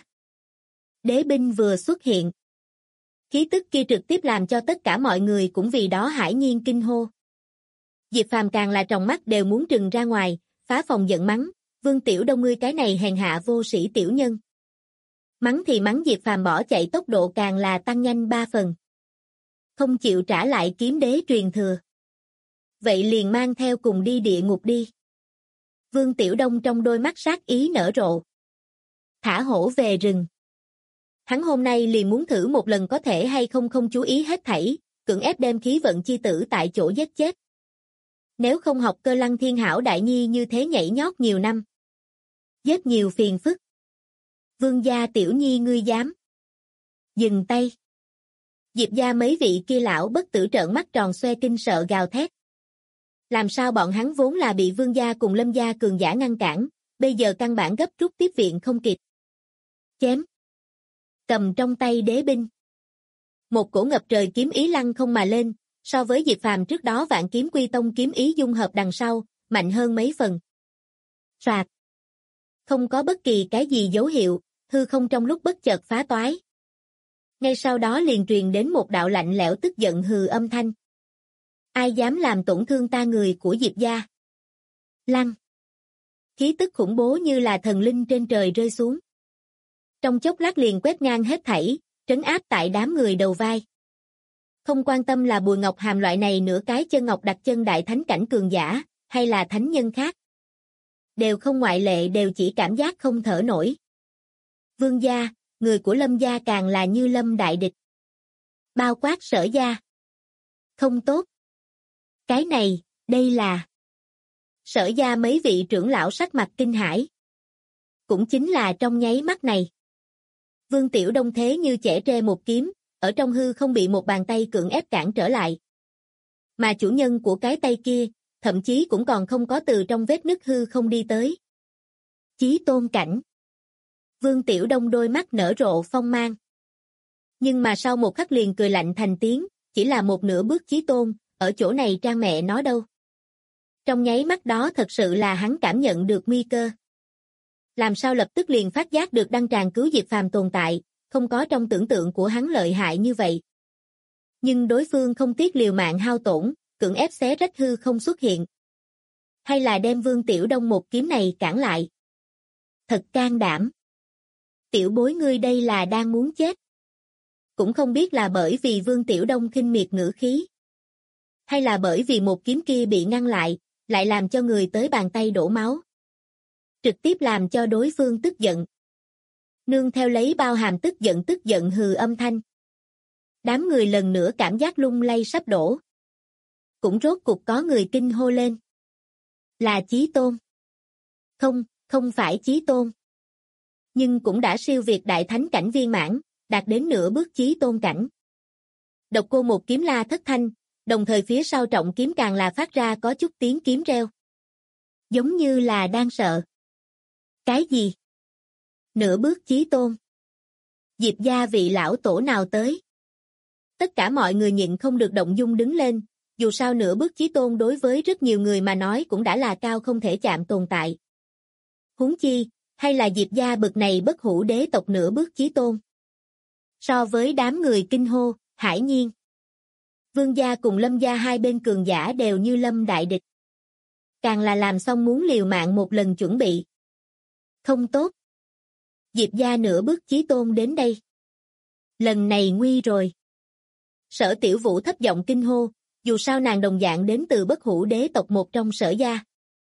Đế binh vừa xuất hiện. Khí tức kia trực tiếp làm cho tất cả mọi người cũng vì đó hãi nhiên kinh hô. Diệp Phàm càng là tròng mắt đều muốn trừng ra ngoài, phá phòng giận mắng, Vương Tiểu Đông ngươi cái này hèn hạ vô sĩ tiểu nhân. Mắng thì mắng Diệp Phàm bỏ chạy tốc độ càng là tăng nhanh 3 phần. Không chịu trả lại kiếm đế truyền thừa. Vậy liền mang theo cùng đi địa ngục đi. Vương Tiểu Đông trong đôi mắt sát ý nở rộ. Thả hổ về rừng. Hắn hôm nay liền muốn thử một lần có thể hay không chú ý hết thảy, cưỡng ép đem khí vận chi tử tại chỗ giết chết. Nếu không học Cơ Lăng Thiên Hảo đại nhi như thế nhảy nhót nhiều năm. Giết nhiều phiền phức. Vương gia tiểu nhi ngươi dám. Dừng tay. Diệp gia mấy vị kia lão bất tử trợn mắt tròn xoe kinh sợ gào thét. Làm sao bọn hắn vốn là bị Vương gia cùng Lâm gia cường giả ngăn cản, bây giờ căn bản gấp rút tiếp viện không kịp. Chém. Cầm trong tay đế binh. Một cổ ngập trời kiếm ý lăng không mà lên, so với Diệp Phàm trước đó Vạn Kiếm Quy Tông kiếm ý dung hợp đằng sau, mạnh hơn mấy phần. Soạt. Không có bất kỳ cái gì dấu hiệu, hư không trong lúc bất chợt phá toái. Ngay sau đó liền truyền đến một đạo lạnh lẽo tức giận hừ âm thanh. Ai dám làm tổn thương ta người của Diệp gia? Lăng. Khí tức khủng bố như là thần linh trên trời rơi xuống. Trong chốc lát liền quét ngang hết thảy, trấn áp tại đám người đầu vai. Không quan tâm là Bùi Ngọc Hàm loại này nửa cái chân ngọc đặt chân đại thánh cảnh cường giả, hay là thánh nhân khác. Đều không ngoại lệ đều chỉ cảm giác không thở nổi. Vương gia, người của Lâm gia càng là như lâm đại địch. Bao quát Sở gia. Không tốt. Cái này, đây là... Sở gia mấy vị trưởng lão sắc mặt kinh hãi. Cũng chính là trong nháy mắt này. Vương Tiểu Đông thế như chẻ tre một kiếm, ở trong hư không bị một bàn tay cưỡng ép cản trở lại. Mà chủ nhân của cái tay kia, thậm chí cũng còn không có từ trong vết nứt hư không đi tới. Chí tôn cảnh. Vương Tiểu Đông đôi mắt nở rộ phong mang. Nhưng mà sau một khắc liền cười lạnh thành tiếng, chỉ là một nửa bước chí tôn, ở chỗ này trang mẹ nó đâu. Trong nháy mắt đó thật sự là hắn cảm nhận được nguy cơ. Làm sao lập tức liền phát giác được đăng tràng cứu Diệp Phàm tồn tại, không có trong tưởng tượng của hắn lợi hại như vậy. Nhưng đối phương không tiếc liều mạng hao tổn, cưỡng ép xé rách hư không xuất hiện. Hay là đem Vương Tiểu Đông một kiếm này cản lại. Thật can đảm. Tiểu bối ngươi đây là đang muốn chết. Cũng không biết là bởi vì Vương Tiểu Đông khinh miệt ngữ khí. Hay là bởi vì một kiếm kia bị ngăn lại làm cho người tới bàn tay đổ máu. Trực tiếp làm cho đối phương tức giận. Nương theo lấy bao hàm tức giận hừ âm thanh. Đám người lần nữa cảm giác lung lay sắp đổ. Cũng rốt cục có người kinh hô lên. Là Chí Tôn. Không phải Chí Tôn. Nhưng cũng đã siêu việt đại thánh cảnh viên mãn, đạt đến nửa bước Chí Tôn cảnh. Độc Cô một kiếm la thất thanh, đồng thời phía sau trọng kiếm càng là phát ra có chút tiếng kiếm reo. Giống như là đang sợ. Cái gì? Nửa bước Chí Tôn. Diệp gia vị lão tổ nào tới? Tất cả mọi người nhịn không được động dung đứng lên, dù sao nửa bước Chí Tôn đối với rất nhiều người mà nói cũng đã là cao không thể chạm tồn tại. Huống chi, hay là Diệp gia bực này bất hủ đế tộc nửa bước Chí Tôn. So với đám người kinh hô, hải nhiên. Vương gia cùng Lâm gia hai bên cường giả đều như lâm đại địch. Càng là làm xong muốn liều mạng một lần chuẩn bị. Không tốt. Diệp gia nửa bước Chí Tôn đến đây. Lần này nguy rồi. Sở Tiểu Vũ thấp giọng kinh hô, dù sao nàng đồng dạng đến từ bất hủ đế tộc một trong Sở gia.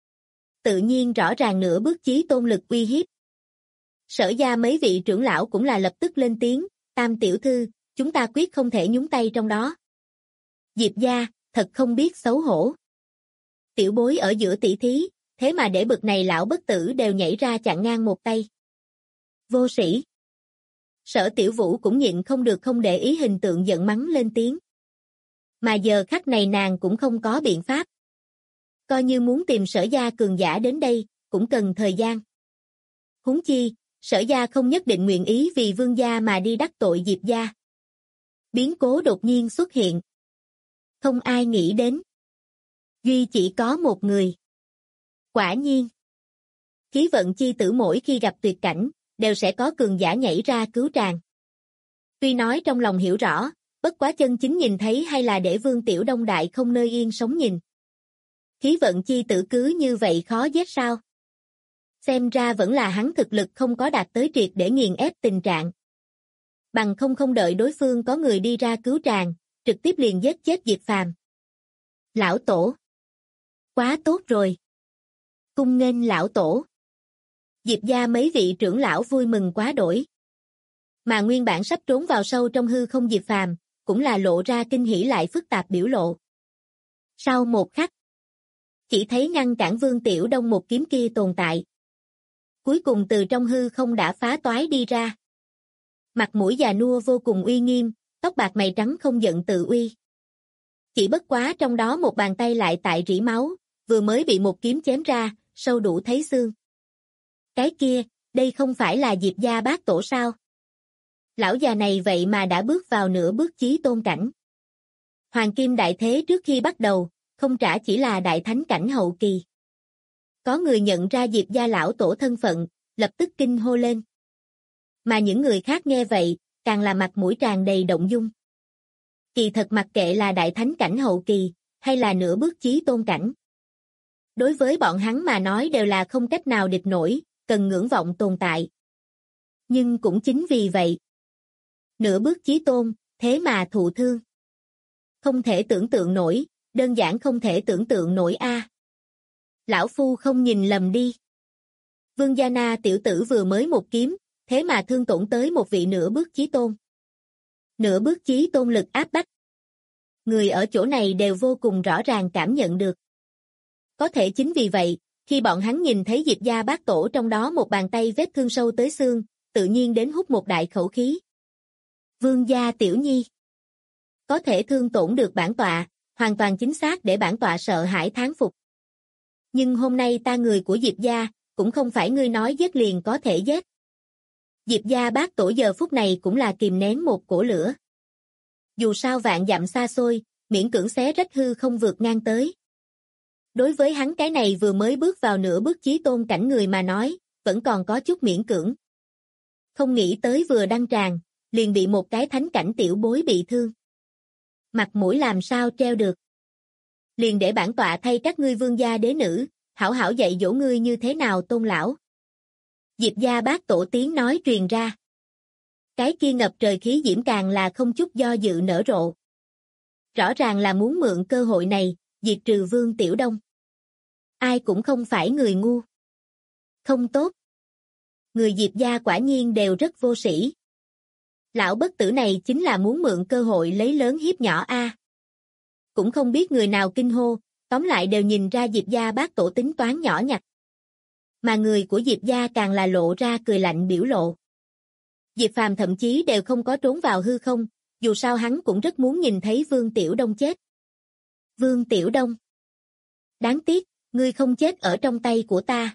Tự nhiên rõ ràng nửa bước Chí Tôn lực uy hiếp. Sở gia mấy vị trưởng lão cũng là lập tức lên tiếng, Tam tiểu thư, chúng ta quyết không thể nhúng tay trong đó. Diệp gia, thật không biết xấu hổ. Tiểu bối ở giữa tỷ thí, thế mà để bực này lão bất tử đều nhảy ra chặn ngang một tay. Vô sĩ. Sở Tiểu Vũ cũng nhịn không được không để ý hình tượng giận mắng lên tiếng. Mà giờ khắc này nàng cũng không có biện pháp. Coi như muốn tìm Sở gia cường giả đến đây, cũng cần thời gian. Huống chi, Sở gia không nhất định nguyện ý vì Vương gia mà đi đắc tội Diệp gia. Biến cố đột nhiên xuất hiện. Không ai nghĩ đến. Duy chỉ có một người. Quả nhiên. Khí vận chi tử mỗi khi gặp tuyệt cảnh, đều sẽ có cường giả nhảy ra cứu tràng. Tuy nói trong lòng hiểu rõ, bất quá chân chính nhìn thấy hay là để Vương Tiểu Đông đại không nơi yên sống nhìn. Khí vận chi tử cứ như vậy khó giết sao? Xem ra vẫn là hắn thực lực không có đạt tới triệt để nghiền ép tình trạng. Bằng không đợi đối phương có người đi ra cứu tràng, trực tiếp liền giết chết Diệp Phàm. Lão tổ. Quá tốt rồi. Cung nghênh lão tổ. Diệp gia mấy vị trưởng lão vui mừng quá đổi. Mà nguyên bản sắp trốn vào sâu trong hư không Diệp Phàm, cũng là lộ ra kinh hỉ lại phức tạp biểu lộ. Sau một khắc, chỉ thấy ngăn cản Vương Tiểu Đông một kiếm kia tồn tại. Cuối cùng từ trong hư không đã phá toái đi ra. Mặt mũi già nua vô cùng uy nghiêm, tóc bạc mày trắng không giận tự uy. Chỉ bất quá trong đó một bàn tay lại tại rỉ máu, vừa mới bị một kiếm chém ra, sâu đủ thấy xương. Cái kia, Đây không phải là Diệp gia bác tổ sao? Lão già này vậy mà đã bước vào nửa bước chí tôn cảnh. Hoàng kim đại thế trước khi bắt đầu, không trả chỉ là đại thánh cảnh hậu kỳ. Có người nhận ra Diệp gia lão tổ thân phận, lập tức kinh hô lên. Mà những người khác nghe vậy, càng là mặt mũi tràn đầy động dung. Kỳ thật mặc kệ là đại thánh cảnh hậu kỳ, hay là nửa bước chí tôn cảnh. Đối với bọn hắn mà nói đều là không cách nào địch nổi, cần ngưỡng vọng tồn tại. Nhưng cũng chính vì vậy, nửa bước chí tôn, thế mà thụ thương. Không thể tưởng tượng nổi, đơn giản không thể tưởng tượng nổi a. Lão phu không nhìn lầm đi. Vương Gia Na tiểu tử vừa mới một kiếm, thế mà thương tổn tới một vị nửa bước chí tôn. Nửa bước chí tôn lực áp bách. Người ở chỗ này đều vô cùng rõ ràng cảm nhận được. Có thể chính vì vậy, khi bọn hắn nhìn thấy Diệp gia bác tổ trong đó một bàn tay vết thương sâu tới xương, tự nhiên đến hút một đại khẩu khí. Vương gia tiểu nhi. Có thể thương tổn được bản tọa, hoàn toàn chính xác để bản tọa sợ hãi thán phục. Nhưng hôm nay ta người của Diệp gia, cũng không phải ngươi nói giết liền có thể giết. Diệp gia bác tổ giờ phút này cũng là kìm nén một cổ lửa. Dù sao vạn dặm xa xôi, miễn cưỡng xé rách hư không vượt ngang tới. Đối với hắn cái này vừa mới bước vào nửa bước chí tôn cảnh người mà nói, vẫn còn có chút miễn cưỡng. Không nghĩ tới vừa đăng tràng, liền bị một cái thánh cảnh tiểu bối bị thương. Mặt mũi làm sao treo được. Liền để bản tọa thay các ngươi vương gia đế nữ, hảo hảo dạy dỗ ngươi như thế nào tôn lão. Diệp gia bác tổ tiếng nói truyền ra. Cái kia ngập trời khí diễm càng là không chút do dự nở rộ. Rõ ràng là muốn mượn cơ hội này, diệt trừ Vương Tiểu Đông. Ai cũng không phải người ngu. Không tốt. Người Diệp gia quả nhiên đều rất vô sĩ. Lão bất tử này chính là muốn mượn cơ hội lấy lớn hiếp nhỏ a. Cũng không biết người nào kinh hô, tóm lại đều nhìn ra Diệp gia bác tổ tính toán nhỏ nhặt. Mà người của Diệp gia càng là lộ ra cười lạnh biểu lộ. Diệp Phàm thậm chí đều không có trốn vào hư không, dù sao hắn cũng rất muốn nhìn thấy Vương Tiểu Đông chết. Vương Tiểu Đông. Đáng tiếc, ngươi không chết ở trong tay của ta.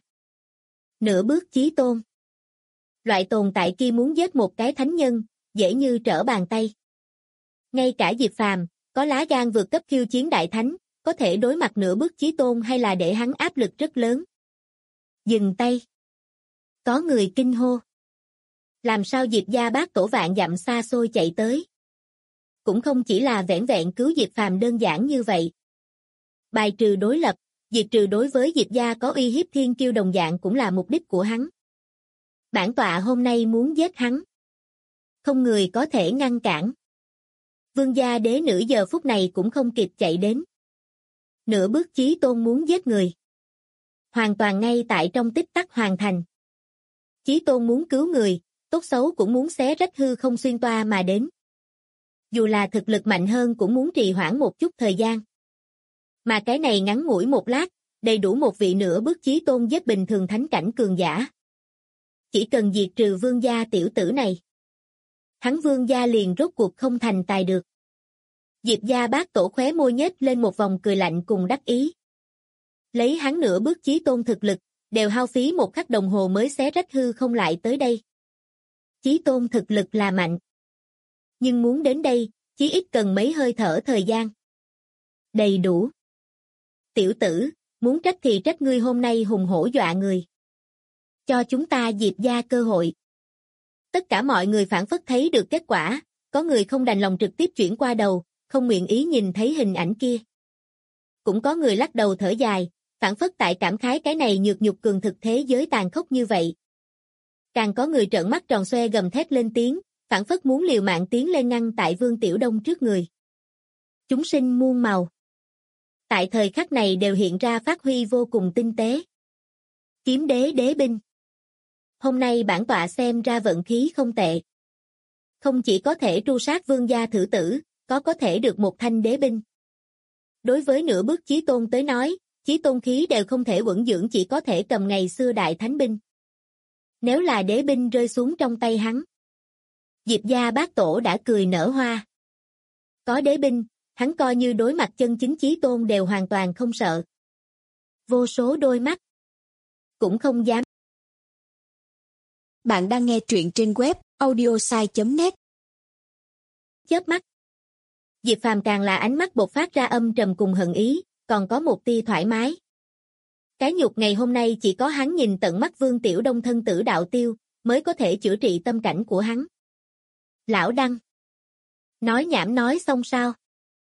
Nửa bước chí tôn. Loại tồn tại kia muốn giết một cái thánh nhân, dễ như trở bàn tay. Ngay cả Diệp Phàm, có lá gan vượt cấp khiêu chiến đại thánh, có thể đối mặt nửa bước chí tôn hay là để hắn áp lực rất lớn. Dừng tay. Có người kinh hô. Làm sao Diệp gia bác tổ vạn dặm xa xôi chạy tới? Cũng không chỉ là vẻn vẹn cứu Diệp Phàm đơn giản như vậy. Bài trừ đối lập, diệt trừ đối với Diệp gia có uy hiếp thiên kiêu đồng dạng cũng là mục đích của hắn. Bản tọa hôm nay muốn giết hắn. Không người có thể ngăn cản. Vương gia đế nữ giờ phút này cũng không kịp chạy đến. Nửa bước chí tôn muốn giết người. Hoàn toàn ngay tại trong tích tắc hoàn thành. Chí tôn muốn cứu người, tốt xấu cũng muốn xé rách hư không xuyên toa mà đến. Dù là thực lực mạnh hơn cũng muốn trì hoãn một chút thời gian. Mà cái này ngắn ngủi một lát, đầy đủ một vị nửa bước chí tôn giết bình thường thánh cảnh cường giả. Chỉ cần diệt trừ vương gia tiểu tử này. Hắn vương gia liền rốt cuộc không thành tài được. Diệp gia bác tổ khóe môi nhếch lên một vòng cười lạnh cùng đắc ý. Lấy hắn nửa bước chí tôn thực lực, đều hao phí một khắc đồng hồ mới xé rách hư không lại tới đây. Chí tôn thực lực là mạnh. Nhưng muốn đến đây, chí ít cần mấy hơi thở thời gian. Đầy đủ. Tiểu tử, muốn trách thì trách ngươi hôm nay hùng hổ dọa người. Cho chúng ta Diệp gia cơ hội. Tất cả mọi người phản phất thấy được kết quả, có người không đành lòng trực tiếp chuyển qua đầu, không nguyện ý nhìn thấy hình ảnh kia. Cũng có người lắc đầu thở dài, phản phất tại cảm khái cái này nhược nhục cường thực thế giới tàn khốc như vậy. Càng có người trợn mắt tròn xoe gầm thét lên tiếng, phản phất muốn liều mạng tiến lên ngăn tại Vương Tiểu Đông trước người. Chúng sinh muôn màu. Tại thời khắc này đều hiện ra phát huy vô cùng tinh tế. Kiếm đế đế binh. Hôm nay bản tọa xem ra vận khí không tệ. Không chỉ có thể tru sát vương gia thử tử, có thể được một thanh đế binh. Đối với nửa bước chí tôn tới nói, chí tôn khí đều không thể vững dưỡng chỉ có thể cầm ngày xưa đại thánh binh. Nếu là đế binh rơi xuống trong tay hắn. Diệp gia bác tổ đã cười nở hoa. Có đế binh, hắn coi như đối mặt chân chính chí tôn đều hoàn toàn không sợ. Vô số đôi mắt. Cũng không dám. Bạn đang nghe truyện trên web audiosai.net. Chớp mắt. Diệp Phàm càng là ánh mắt bộc phát ra âm trầm cùng hận ý, còn có một tia thoải mái. Cái nhục ngày hôm nay chỉ có hắn nhìn tận mắt Vương Tiểu Đông thân tử đạo tiêu, mới có thể chữa trị tâm cảnh của hắn. Lão Đăng. Nói nhảm nói xong sao?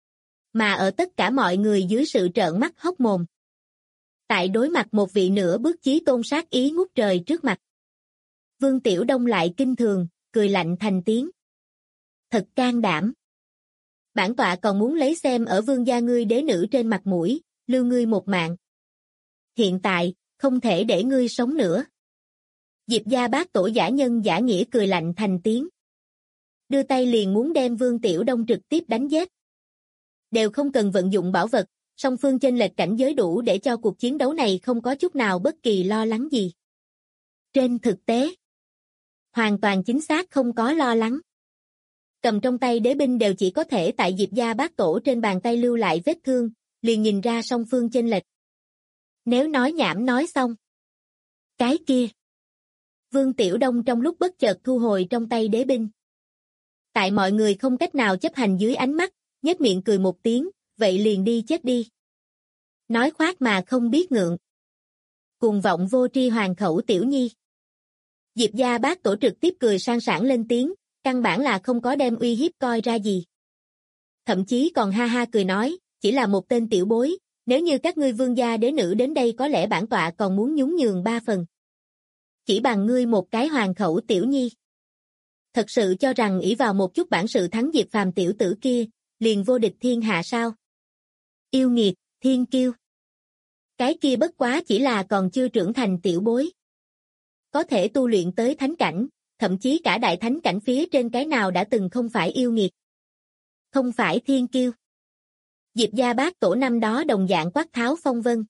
Mà ở tất cả mọi người dưới sự trợn mắt hốc mồm. Tại đối mặt một vị nửa bước chí tôn sát ý ngút trời trước mặt. Vương Tiểu Đông lại kinh thường, cười lạnh thành tiếng. Thật can đảm. Bản tọa còn muốn lấy xem ở vương gia ngươi đế nữ trên mặt mũi, lưu ngươi một mạng. Hiện tại, không thể để ngươi sống nữa. Diệp gia bác tổ giả nhân giả nghĩa cười lạnh thành tiếng. Đưa tay liền muốn đem Vương Tiểu Đông trực tiếp đánh giết. Đều không cần vận dụng bảo vật, song phương chênh lệch cảnh giới đủ để cho cuộc chiến đấu này không có chút nào bất kỳ lo lắng gì. Trên thực tế, hoàn toàn chính xác không có lo lắng. Cầm trong tay đế binh đều chỉ có thể tại Diệp gia bác tổ trên bàn tay lưu lại vết thương, liền nhìn ra song phương chênh lệch. Nếu nói nhảm nói xong. Cái kia. Vương Tiểu Đông trong lúc bất chợt thu hồi trong tay đế binh. Tại mọi người không cách nào chấp hành dưới ánh mắt, nhếch miệng cười một tiếng, vậy liền đi chết đi. Nói khoác mà không biết ngượng. Cuồng vọng vô tri hoàng khẩu tiểu nhi. Diệp gia bác tổ trực tiếp cười sang sảng lên tiếng, căn bản là không có đem uy hiếp coi ra gì. Thậm chí còn ha ha cười nói, chỉ là một tên tiểu bối, nếu như các ngươi vương gia đế nữ đến đây có lẽ bản tọa còn muốn nhún nhường 3 phần. Chỉ bằng ngươi một cái hoàng khẩu tiểu nhi. Thật sự cho rằng ỷ vào một chút bản sự thắng Diệp Phàm tiểu tử kia, liền vô địch thiên hạ sao? Yêu nghiệt, thiên kiêu. Cái kia bất quá chỉ là còn chưa trưởng thành tiểu bối. Có thể tu luyện tới thánh cảnh, thậm chí cả đại thánh cảnh phía trên cái nào đã từng không phải yêu nghiệt. Không phải thiên kiêu. Diệp gia bác tổ năm đó đồng dạng quát tháo phong vân.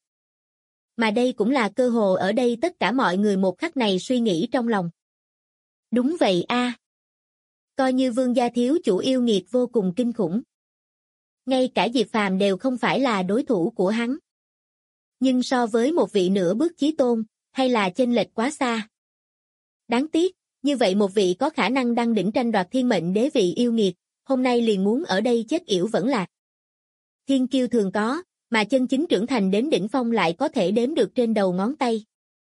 Mà đây cũng là cơ hồ ở đây tất cả mọi người một khắc này suy nghĩ trong lòng. Đúng vậy a. Coi như vương gia thiếu chủ yêu nghiệt vô cùng kinh khủng. Ngay cả Diệp Phàm đều không phải là đối thủ của hắn. Nhưng so với một vị nửa bước chí tôn, hay là chênh lệch quá xa. Đáng tiếc, như vậy một vị có khả năng đăng đỉnh tranh đoạt thiên mệnh đế vị yêu nghiệt, hôm nay liền muốn ở đây chết yểu vẫn lạc. Thiên kiêu thường có, mà chân chính trưởng thành đến đỉnh phong lại có thể đếm được trên đầu ngón tay.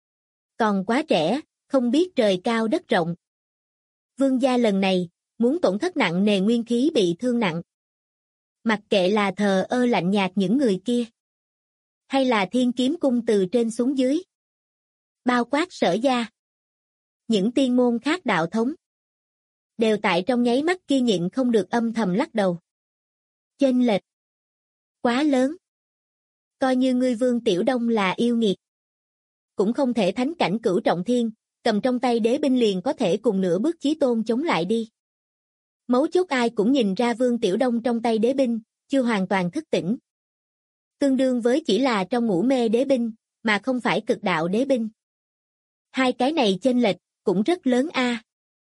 Còn quá trẻ, không biết trời cao đất rộng. Vương gia lần này, muốn tổn thất nặng nề nguyên khí bị thương nặng. Mặc kệ là thờ ơ lạnh nhạt những người kia. Hay là thiên kiếm cung từ trên xuống dưới. Bao quát Sở gia. Những tiên môn khác đạo thống. Đều tại trong nháy mắt kia nhịn không được âm thầm lắc đầu. Chênh lệch. Quá lớn. Coi như ngươi Vương Tiểu Đông là yêu nghiệt. Cũng không thể thánh cảnh cửu trọng thiên, cầm trong tay đế binh liền có thể cùng nửa bước chí tôn chống lại đi. Mấu chốt ai cũng nhìn ra Vương Tiểu Đông trong tay đế binh, chưa hoàn toàn thức tỉnh. Tương đương với chỉ là trong ngủ mê đế binh, mà không phải cực đạo đế binh. Hai cái này chênh lệch, cũng rất lớn a.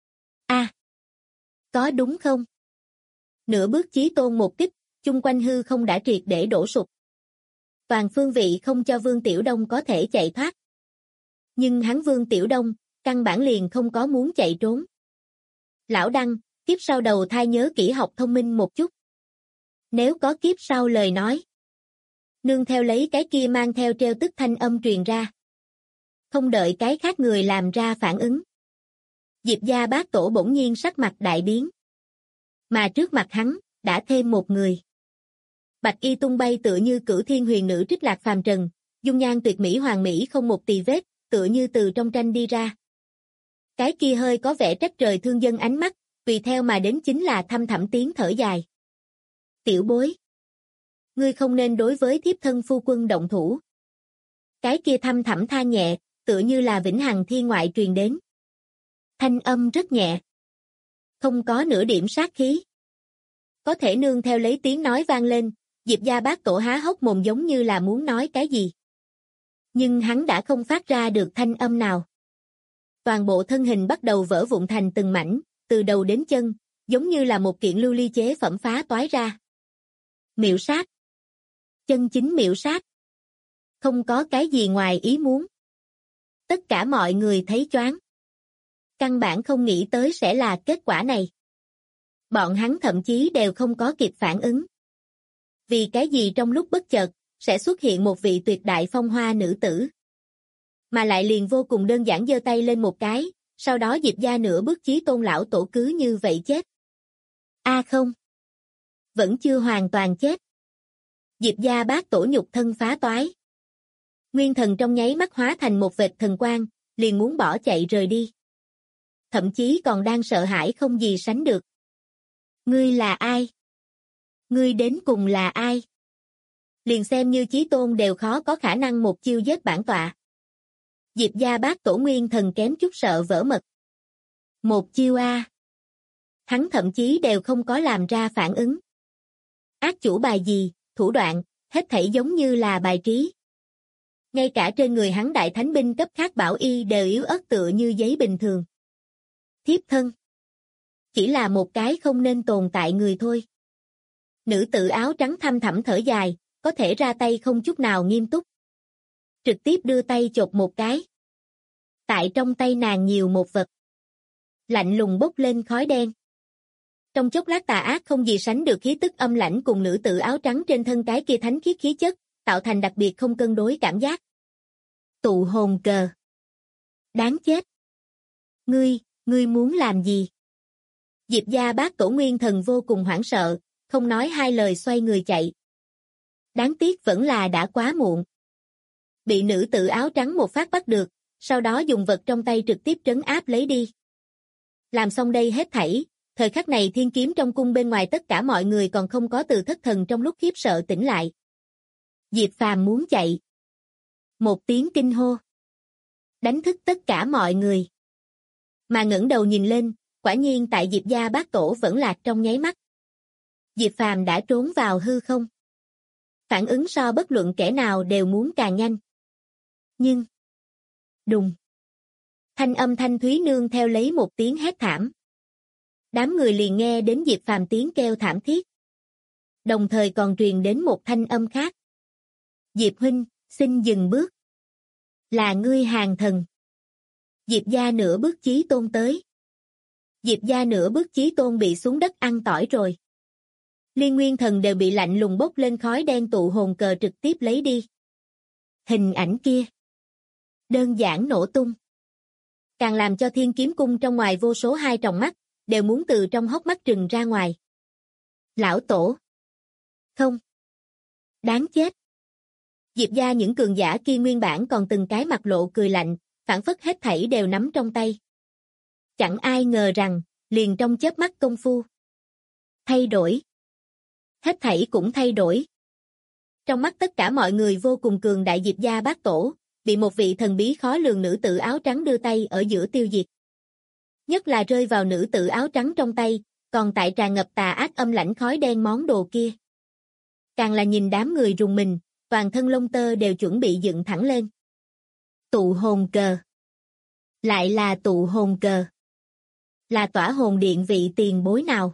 Có đúng không? Nửa bước chí tôn một kích, chung quanh hư không đã triệt để đổ sụp. Toàn phương vị không cho Vương Tiểu Đông có thể chạy thoát. Nhưng hắn Vương Tiểu Đông, căn bản liền không có muốn chạy trốn. Lão Đăng, kiếp sau đầu thai nhớ kỹ học thông minh một chút. Nếu có kiếp sau lời nói. Nương theo lấy cái kia mang theo treo tức thanh âm truyền ra. Không đợi cái khác người làm ra phản ứng. Diệp gia bác tổ bỗng nhiên sắc mặt đại biến. Mà trước mặt hắn, đã thêm một người. Bạch y tung bay tựa như cửu thiên huyền nữ trích lạc phàm trần, dung nhan tuyệt mỹ hoàng mỹ không một tì vết, tựa như từ trong tranh đi ra. Cái kia hơi có vẻ trách trời thương dân ánh mắt, tùy theo mà đến chính là thâm thẳm tiếng thở dài. Tiểu bối. Ngươi không nên đối với thiếp thân phu quân động thủ. Cái kia thâm thẳm than nhẹ, tựa như là vĩnh hằng thiên ngoại truyền đến. Thanh âm rất nhẹ. Không có nửa điểm sát khí. Có thể nương theo lấy tiếng nói vang lên, Diệp gia bác tổ há hốc mồm giống như là muốn nói cái gì. Nhưng hắn đã không phát ra được thanh âm nào. Toàn bộ thân hình bắt đầu vỡ vụn thành từng mảnh, từ đầu đến chân, giống như là một kiện lưu ly chế phẩm phá toái ra. Miệu sát. Chân chính miệu sát. Không có cái gì ngoài ý muốn. Tất cả mọi người thấy choáng. Căn bản không nghĩ tới sẽ là kết quả này. Bọn hắn thậm chí đều không có kịp phản ứng. Vì cái gì trong lúc bất chợt, sẽ xuất hiện một vị tuyệt đại phong hoa nữ tử. Mà lại liền vô cùng đơn giản giơ tay lên một cái, sau đó Diệp gia nửa bước chí tôn lão tổ cứ như vậy chết. Không. Vẫn chưa hoàn toàn chết. Diệp gia bác tổ nhục thân phá toái. Nguyên thần trong nháy mắt hóa thành một vệt thần quang, liền muốn bỏ chạy rời đi. Thậm chí còn đang sợ hãi không gì sánh được. Ngươi là ai? Ngươi đến cùng là ai? Liền xem như chí tôn đều khó có khả năng một chiêu giết bản tọa. Diệp gia bác tổ nguyên thần kém chút sợ vỡ mật. Một chiêu Hắn thậm chí đều không có làm ra phản ứng. Ác chủ bài gì, thủ đoạn, hết thảy giống như là bài trí. Ngay cả trên người hắn đại thánh binh cấp khác bảo y đều yếu ớt tựa như giấy bình thường. Thiếp thân. Chỉ là một cái không nên tồn tại người thôi. Nữ tử áo trắng thăm thẳm thở dài, có thể ra tay không chút nào nghiêm túc. Trực tiếp đưa tay chộp một cái. Tại trong tay nàng nhiều một vật. Lạnh lùng bốc lên khói đen. Trong chốc lát tà ác không gì sánh được khí tức âm lãnh cùng nữ tử áo trắng trên thân cái kia thánh khiết khí chất, tạo thành đặc biệt không cân đối cảm giác. Tụ hồn cờ. Đáng chết. Ngươi muốn làm gì? Diệp gia bác tổ nguyên thần vô cùng hoảng sợ, không nói hai lời xoay người chạy. Đáng tiếc vẫn là đã quá muộn. Bị nữ tử áo trắng một phát bắt được, sau đó dùng vật trong tay trực tiếp trấn áp lấy đi. Làm xong đây hết thảy, thời khắc này thiên kiếm trong cung bên ngoài tất cả mọi người còn không có từ thất thần trong lúc khiếp sợ tỉnh lại. Diệp Phàm muốn chạy. Một tiếng kinh hô. Đánh thức tất cả mọi người. Mà ngẩng đầu nhìn lên, quả nhiên tại Diệp gia bác tổ vẫn lạc trong nháy mắt. Diệp Phàm đã trốn vào hư không. Phản ứng so bất luận kẻ nào đều muốn càng nhanh. Nhưng đùng. Thanh âm thanh thúy nương theo lấy một tiếng hét thảm. Đám người liền nghe đến Diệp Phàm tiếng kêu thảm thiết. Đồng thời còn truyền đến một thanh âm khác. Diệp huynh, xin dừng bước. Là ngươi hàng thần. Diệp gia nửa bước chí tôn tới. Diệp gia nửa bước chí tôn bị xuống đất ăn tỏi rồi. Liên nguyên thần đều bị lạnh lùng bốc lên khói đen tụ hồn cờ trực tiếp lấy đi. Hình ảnh kia. Đơn giản nổ tung. Càng làm cho thiên kiếm cung trong ngoài vô số hai tròng mắt, đều muốn từ trong hốc mắt trừng ra ngoài. Lão tổ. Không. Đáng chết. Diệp gia những cường giả kia nguyên bản còn từng cái mặt lộ cười lạnh, phản phất hết thảy đều nắm trong tay. Chẳng ai ngờ rằng, liền trong chớp mắt công phu. Thay đổi. Hết thảy cũng thay đổi. Trong mắt tất cả mọi người vô cùng cường đại Diệp gia bác tổ, bị một vị thần bí khó lường nữ tử áo trắng đưa tay ở giữa tiêu diệt. Nhất là rơi vào nữ tử áo trắng trong tay, còn tại tràn ngập tà ác âm lãnh khói đen món đồ kia. Càng là nhìn đám người rùng mình, toàn thân lông tơ đều chuẩn bị dựng thẳng lên. Tụ hồn cờ. Lại là tụ hồn cờ. Là tỏa hồn điện vị tiền bối nào?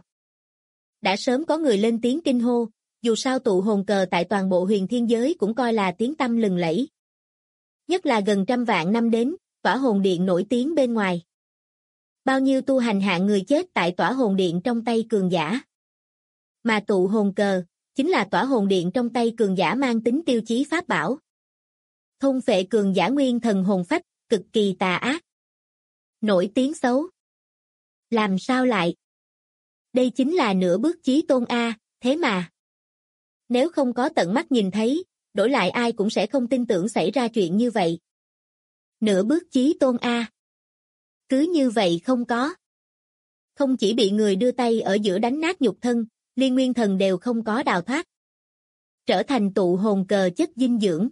Đã sớm có người lên tiếng kinh hô, dù sao tụ hồn cờ tại toàn bộ huyền thiên giới cũng coi là tiếng tăm lừng lẫy. Nhất là gần 100 vạn năm đến, tỏa hồn điện nổi tiếng bên ngoài. Bao nhiêu tu hành hạng người chết tại tỏa hồn điện trong tay cường giả. Mà tụ hồn cờ, chính là tỏa hồn điện trong tay cường giả mang tính tiêu chí pháp bảo. Thôn phệ cường giả nguyên thần hồn phách, cực kỳ tà ác. Nổi tiếng xấu. Làm sao lại? Đây chính là nửa bước chí tôn thế mà. Nếu không có tận mắt nhìn thấy, đổi lại ai cũng sẽ không tin tưởng xảy ra chuyện như vậy. Nửa bước chí tôn Cứ như vậy không có. Không chỉ bị người đưa tay ở giữa đánh nát nhục thân, liên nguyên thần đều không có đào thoát. Trở thành tụ hồn cờ chất dinh dưỡng.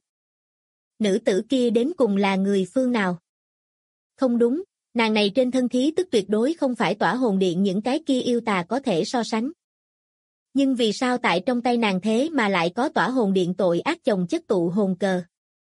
Nữ tử kia đến cùng là người phương nào? Không đúng, nàng này trên thân khí tức tuyệt đối không phải tỏa hồn điện những cái kia yêu tà có thể so sánh. Nhưng vì sao tại trong tay nàng thế mà lại có tỏa hồn điện tội ác chồng chất tụ hồn cờ?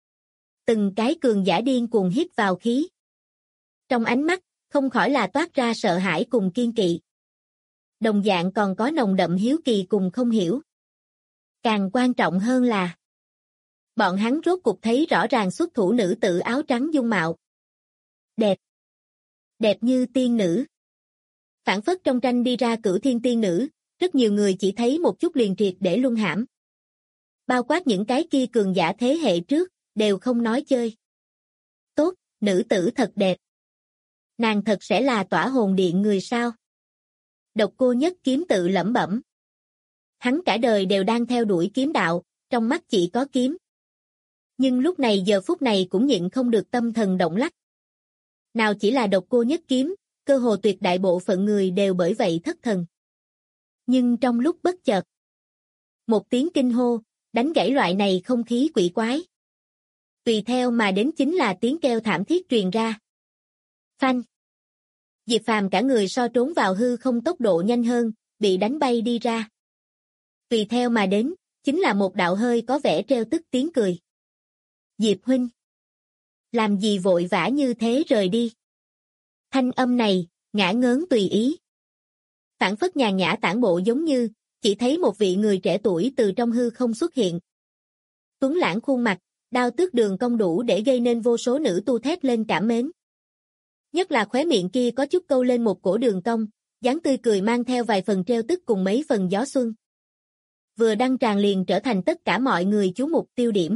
Từng cái cường giả điên cuồng hít vào khí. Trong ánh mắt, không khỏi là toát ra sợ hãi cùng kiên kỵ. Đồng dạng còn có nồng đậm hiếu kỳ cùng không hiểu. Càng quan trọng hơn là bọn hắn rốt cục thấy rõ ràng xuất thủ nữ tử áo trắng dung mạo. Đẹp. Đẹp như tiên nữ. Phản phất trong tranh đi ra cửu thiên tiên nữ, rất nhiều người chỉ thấy một chút liền triệt để luân hãm. Bao quát những cái kia cường giả thế hệ trước, đều không nói chơi. Tốt, nữ tử thật đẹp. Nàng thật sẽ là tỏa hồn điện người sao? Độc Cô Nhất Kiếm tự lẩm bẩm. Hắn cả đời đều đang theo đuổi kiếm đạo, trong mắt chỉ có kiếm. Nhưng lúc này giờ phút này cũng nhịn không được tâm thần động lắc. Nào chỉ là Độc Cô Nhất Kiếm, cơ hồ tuyệt đại bộ phận người đều bởi vậy thất thần. Nhưng trong lúc bất chợt, một tiếng kinh hô, đánh gãy loại này không khí quỷ quái. Tùy theo mà đến chính là tiếng kêu thảm thiết truyền ra. Phanh. Diệp Phàm cả người so trốn vào hư không tốc độ nhanh hơn, bị đánh bay đi ra. Tùy theo mà đến, chính là một đạo hơi có vẻ trêu tức tiếng cười. Diệp huynh, làm gì vội vã như thế rời đi? Thanh âm này, ngả ngớn tùy ý. Phản phất nhàn nhã tản bộ giống như, chỉ thấy một vị người trẻ tuổi từ trong hư không xuất hiện. Tuấn lãng khuôn mặt, đao tước đường cong đủ để gây nên vô số nữ tu thét lên cảm mến. Nhất là khóe miệng kia có chút câu lên một cổ đường cong, dáng tươi cười mang theo vài phần trêu tức cùng mấy phần gió xuân. Vừa đăng tràn liền trở thành tất cả mọi người chú mục tiêu điểm.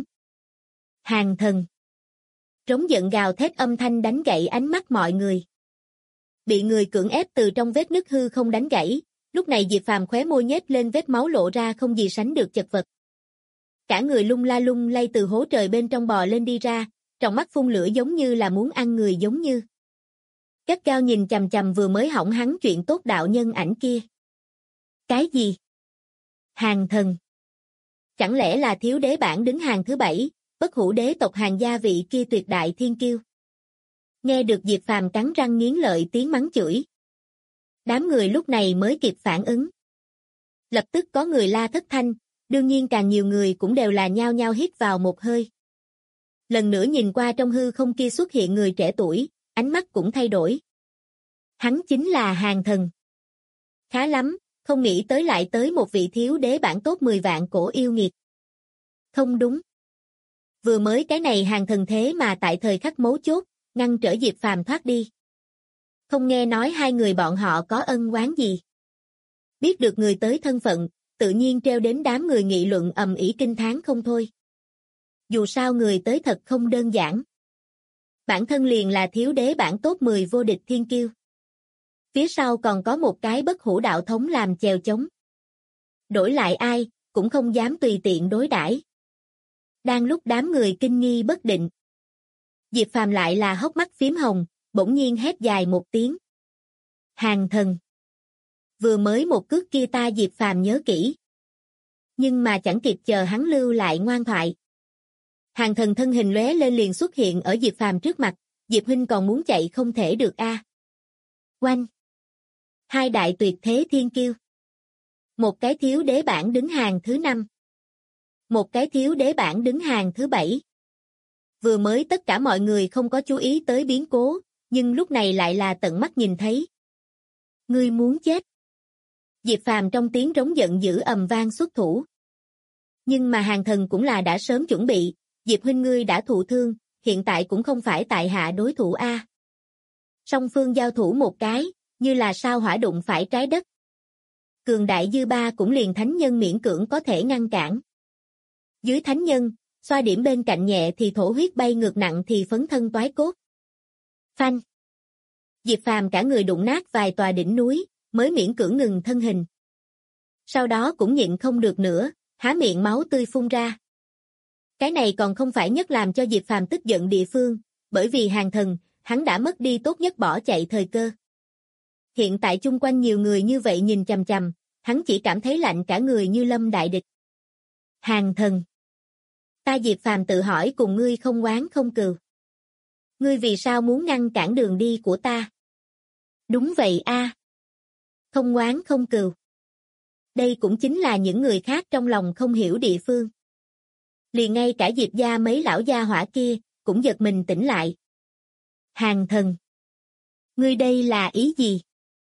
Hàng thần. Trống giận gào thét âm thanh đánh gãy ánh mắt mọi người. Bị người cưỡng ép từ trong vết nứt hư không đánh gãy, lúc này Diệp Phàm khóe môi nhếch lên vết máu lộ ra không gì sánh được chật vật. Cả người lung la lung lay từ hố trời bên trong bò lên đi ra, trong mắt phun lửa giống như là muốn ăn người giống như. Gắt gao nhìn chằm chằm vừa mới hỏng hắn chuyện tốt đạo nhân ảnh kia. Cái gì? Hàng thần. Chẳng lẽ là thiếu đế bảng đứng hàng thứ 7, bất hủ đế tộc Hàng gia vị kia tuyệt đại thiên kiêu? Nghe được Diệp Phàm cắn răng nghiến lợi tiếng mắng chửi. Đám người lúc này mới kịp phản ứng. Lập tức có người la thất thanh, đương nhiên càng nhiều người cũng đều là nhao nhao hít vào một hơi. Lần nữa nhìn qua trong hư không kia xuất hiện người trẻ tuổi, ánh mắt cũng thay đổi. Hắn chính là Hàng thần. Khá lắm, không nghĩ tới lại tới một vị thiếu đế bản top 10 vạn cổ yêu nghiệt. Không đúng. Vừa mới cái này Hàng thần thế mà tại thời khắc mấu chốt, ngăn trở Diệp Phàm thoát đi. Không nghe nói hai người bọn họ có ân oán gì. Biết được người tới thân phận, tự nhiên treo đến đám người nghị luận ầm ĩ kinh thán không thôi. Dù sao người tới thật không đơn giản. Bản thân liền là thiếu đế bản top 10 vô địch thiên kiêu. Phía sau còn có một cái bất hủ đạo thống làm chèo chống. Đổi lại ai, cũng không dám tùy tiện đối đãi. Đang lúc đám người kinh nghi bất định, Diệp Phàm lại là hốc mắt phím hồng, bỗng nhiên hét dài một tiếng. Hàng thần. Vừa mới một cước kia ta Diệp Phàm nhớ kỹ. Nhưng mà chẳng kịp chờ hắn lưu lại ngoan thoại. Hàng thần thân hình lóe lên liền xuất hiện ở Diệp Phàm trước mặt, Diệp huynh còn muốn chạy không thể được a. Oanh. Hai đại tuyệt thế thiên kiêu. Một cái thiếu đế bảng đứng hàng thứ 5. Một cái thiếu đế bảng đứng hàng thứ 7. Vừa mới tất cả mọi người không có chú ý tới biến cố, nhưng lúc này lại là tận mắt nhìn thấy. Ngươi muốn chết. Diệp Phàm trong tiếng rống giận dữ ầm vang xuất thủ. Nhưng mà Hàng thần cũng là đã sớm chuẩn bị, Diệp huynh ngươi đã thụ thương, hiện tại cũng không phải tại hạ đối thủ a. Song phương giao thủ một cái, như là sao hỏa đụng phải trái đất. Cường đại dư ba cũng liền thánh nhân miễn cưỡng có thể ngăn cản. Dưới thánh nhân, xoa điểm bên cạnh nhẹ thì thổ huyết bay ngược nặng thì phấn thân toái cốt. Phanh. Diệp Phàm cả người đụng nát vài tòa đỉnh núi, mới miễn cưỡng ngừng thân hình. Sau đó cũng nhịn không được nữa, há miệng máu tươi phun ra. Cái này còn không phải nhất làm cho Diệp Phàm tức giận địa phương, bởi vì Hàng thần, hắn đã mất đi tốt nhất bỏ chạy thời cơ. Hiện tại chung quanh nhiều người như vậy nhìn chằm chằm, hắn chỉ cảm thấy lạnh cả người như lâm đại địch. Hàng thần. Ta Diệp Phàm tự hỏi cùng ngươi không oán không cừu. Ngươi vì sao muốn ngăn cản đường đi của ta? Đúng vậy a. Không oán không cừu. Đây cũng chính là những người khác trong lòng không hiểu địa phương. Liền ngay cả Diệp gia mấy lão gia hỏa kia, cũng giật mình tỉnh lại. Hàng thần. Ngươi đây là ý gì?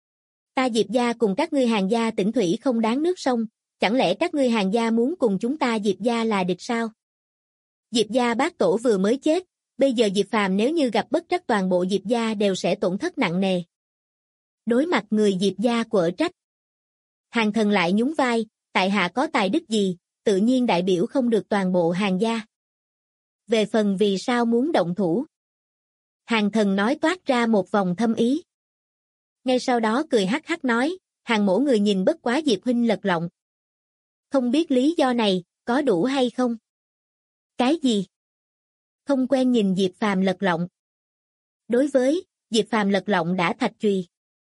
Ta Diệp gia cùng các ngươi Hàng gia tỉnh thủy không đáng nước sông, chẳng lẽ các ngươi Hàng gia muốn cùng chúng ta Diệp gia là địch sao? Diệp gia bác tổ vừa mới chết, Bây giờ Diệp Phàm nếu như gặp bất trắc toàn bộ Diệp gia đều sẽ tổn thất nặng nề. Đối mặt người Diệp gia quở trách. Hàng Thần lại nhún vai, tại hạ có tài đức gì, tự nhiên đại biểu không được toàn bộ Hàng gia. Về phần vì sao muốn động thủ. Hàng Thần nói toát ra một vòng thâm ý. Ngay sau đó cười hắc hắc nói, Hàng mỗ người nhìn bất quá Diệp huynh lật lọng. Không biết lý do này, có đủ hay không? Cái gì? Không quen nhìn Diệp Phàm lật lọng. Đối với, Diệp Phàm lật lọng đã thạch chùy.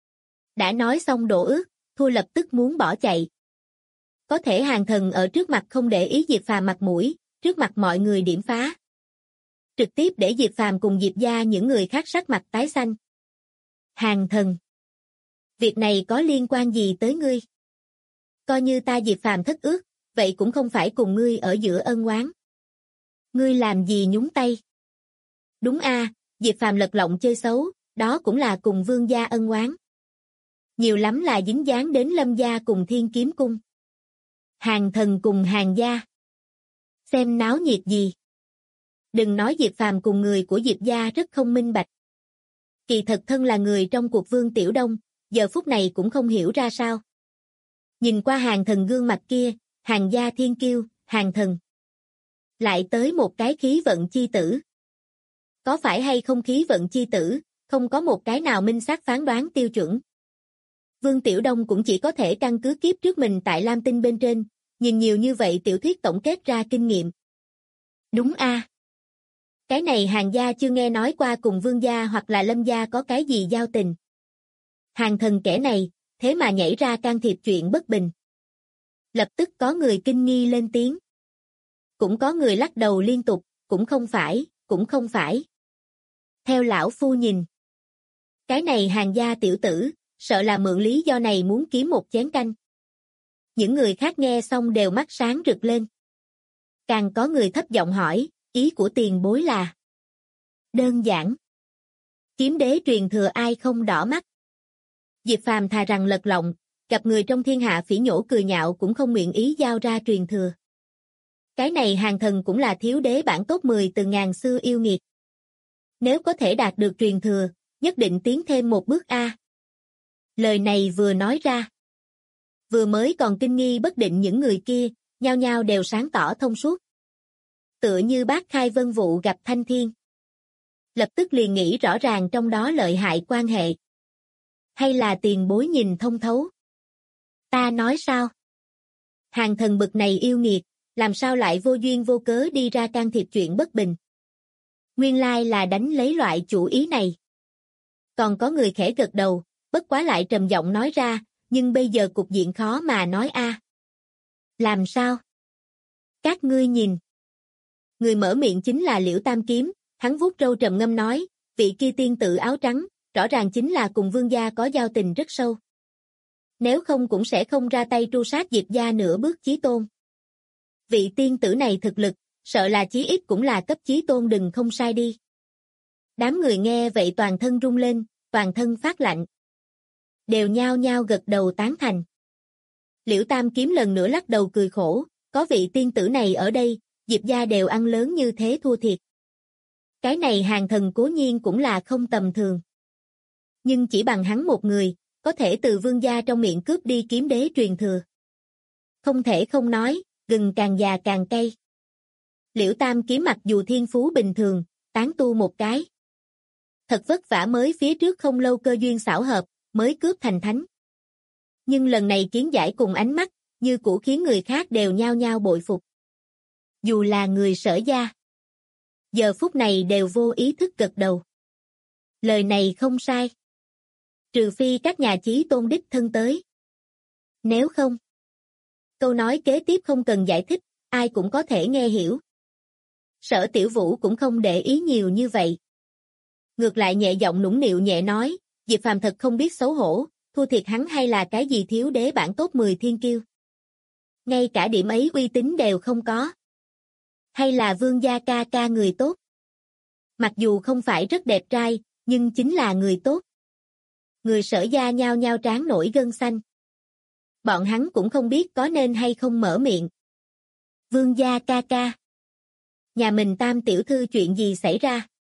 Đã nói xong đổ ước, thua lập tức muốn bỏ chạy. Có thể Hàng Thần ở trước mặt không để ý Diệp Phàm mặt mũi, trước mặt mọi người điểm phá. Trực tiếp để Diệp Phàm cùng Diệp gia những người khác sắc mặt tái xanh. Hàng Thần. Việc này có liên quan gì tới ngươi? Coi như ta Diệp Phàm thất ước, vậy cũng không phải cùng ngươi ở giữa ân oán. Ngươi làm gì nhúng tay? Đúng a, Diệp Phàm lật lọng chơi xấu, đó cũng là cùng Vương gia ân oán. Nhiều lắm là dính dáng đến Lâm gia cùng Thiên Kiếm cung. Hàng Thần cùng Hàng gia. Xem náo nhiệt gì? Đừng nói Diệp Phàm cùng người của Diệp gia rất không minh bạch. Kỳ thật thân là người trong cuộc Vương Tiểu Đông, giờ phút này cũng không hiểu ra sao. Nhìn qua Hàng Thần gương mặt kia, Hàng gia thiên kiêu, Hàng Thần. Lại tới một cái khí vận chi tử. Có phải hay không khí vận chi tử, không có một cái nào minh xác phán đoán tiêu chuẩn. Vương Tiểu Đông cũng chỉ có thể căn cứ kiếp trước mình tại Lam Tinh bên trên, nhìn nhiều như vậy tiểu thuyết tổng kết ra kinh nghiệm. Đúng a. Cái này Hàng gia chưa nghe nói qua cùng Vương gia hoặc là Lâm gia có cái gì giao tình. Hàng Thần kẻ này, thế mà nhảy ra can thiệp chuyện bất bình. Lập tức có người kinh nghi lên tiếng. Cũng có người lắc đầu liên tục, cũng không phải, cũng không phải. Theo lão phu nhìn. Cái này Hàng gia tiểu tử, sợ là mượn lý do này muốn kiếm một chén canh. Những người khác nghe xong đều mắt sáng rực lên. Càng có người thấp giọng hỏi, ý của tiền bối là. Đơn giản. Kiếm đế truyền thừa ai không đỏ mắt. Diệp Phàm thà rằng lật lọng, gặp người trong thiên hạ phỉ nhổ cười nhạo cũng không nguyện ý giao ra truyền thừa. Cái này Hàng Thần cũng là thiếu đế bản top 10 từ ngàn xưa yêu nghiệt. Nếu có thể đạt được truyền thừa, nhất định tiến thêm một bước a. Lời này vừa nói ra. Vừa mới còn kinh nghi bất định những người kia, nhao nhao đều sáng tỏ thông suốt. Tựa như Bác Khai Vân Vụ gặp Thanh Thiên. Lập tức liền nghĩ rõ ràng trong đó lợi hại quan hệ. Hay là tiền bối nhìn thông thấu? Ta nói sao? Hàng Thần bực này yêu nghiệt, làm sao lại vô duyên vô cớ đi ra can thiệp chuyện bất bình? Nguyên lai là đánh lấy loại chủ ý này. Còn có người khẽ gật đầu, bất quá lại trầm giọng nói ra, nhưng bây giờ cục diện khó mà nói a. Làm sao? Các ngươi nhìn. Người mở miệng chính là Liễu Tam Kiếm, hắn vuốt râu trầm ngâm nói, vị kia tiên tử áo trắng, rõ ràng chính là cùng Vương gia có giao tình rất sâu. Nếu không cũng sẽ không ra tay tru sát Diệp gia nửa bước chí tôn. Vị tiên tử này thực lực, sợ là chí ít cũng là cấp chí tôn đừng không sai đi. Đám người nghe vậy toàn thân rung lên, toàn thân phát lạnh. Đều nhao nhao gật đầu tán thành. Liễu Tam Kiếm lần nữa lắc đầu cười khổ, có vị tiên tử này ở đây, Diệp gia đều ăn lớn như thế thua thiệt. Cái này Hàng Thần cố nhiên cũng là không tầm thường. Nhưng chỉ bằng hắn một người, có thể từ Vương gia trong miệng cướp đi kiếm đế truyền thừa. Không thể không nói, gừng càng già càng cay. Liễu Tam Kiếm mặc dù thiên phú bình thường, tán tu một cái. Thật vất vả mới phía trước không lâu cơ duyên xảo hợp, mới cướp thành thánh. Nhưng lần này kiến giải cùng ánh mắt, như cũ khiến người khác đều nhao nhao bội phục. Dù là người Sở gia. Giờ phút này đều vô ý thức gật đầu. Lời này không sai. Trừ phi các nhà chí tôn đích thân tới. Nếu không, câu nói kế tiếp không cần giải thích, ai cũng có thể nghe hiểu. Sở Tiểu Vũ cũng không để ý nhiều như vậy. Ngược lại nhẹ giọng nũng nịu nhẹ nói, Diệp Phàm thật không biết xấu hổ, thua thiệt hắn hay là cái gì thiếu đế bản top 10 thiên kiêu. Ngay cả điểm ấy uy tín đều không có. Hay là Vương gia ca ca người tốt. Mặc dù không phải rất đẹp trai, nhưng chính là người tốt. Người Sở gia nhao nhao trán nổi gân xanh. Bọn hắn cũng không biết có nên hay không mở miệng. Vương gia ca ca. Nhà mình Tam tiểu thư chuyện gì xảy ra?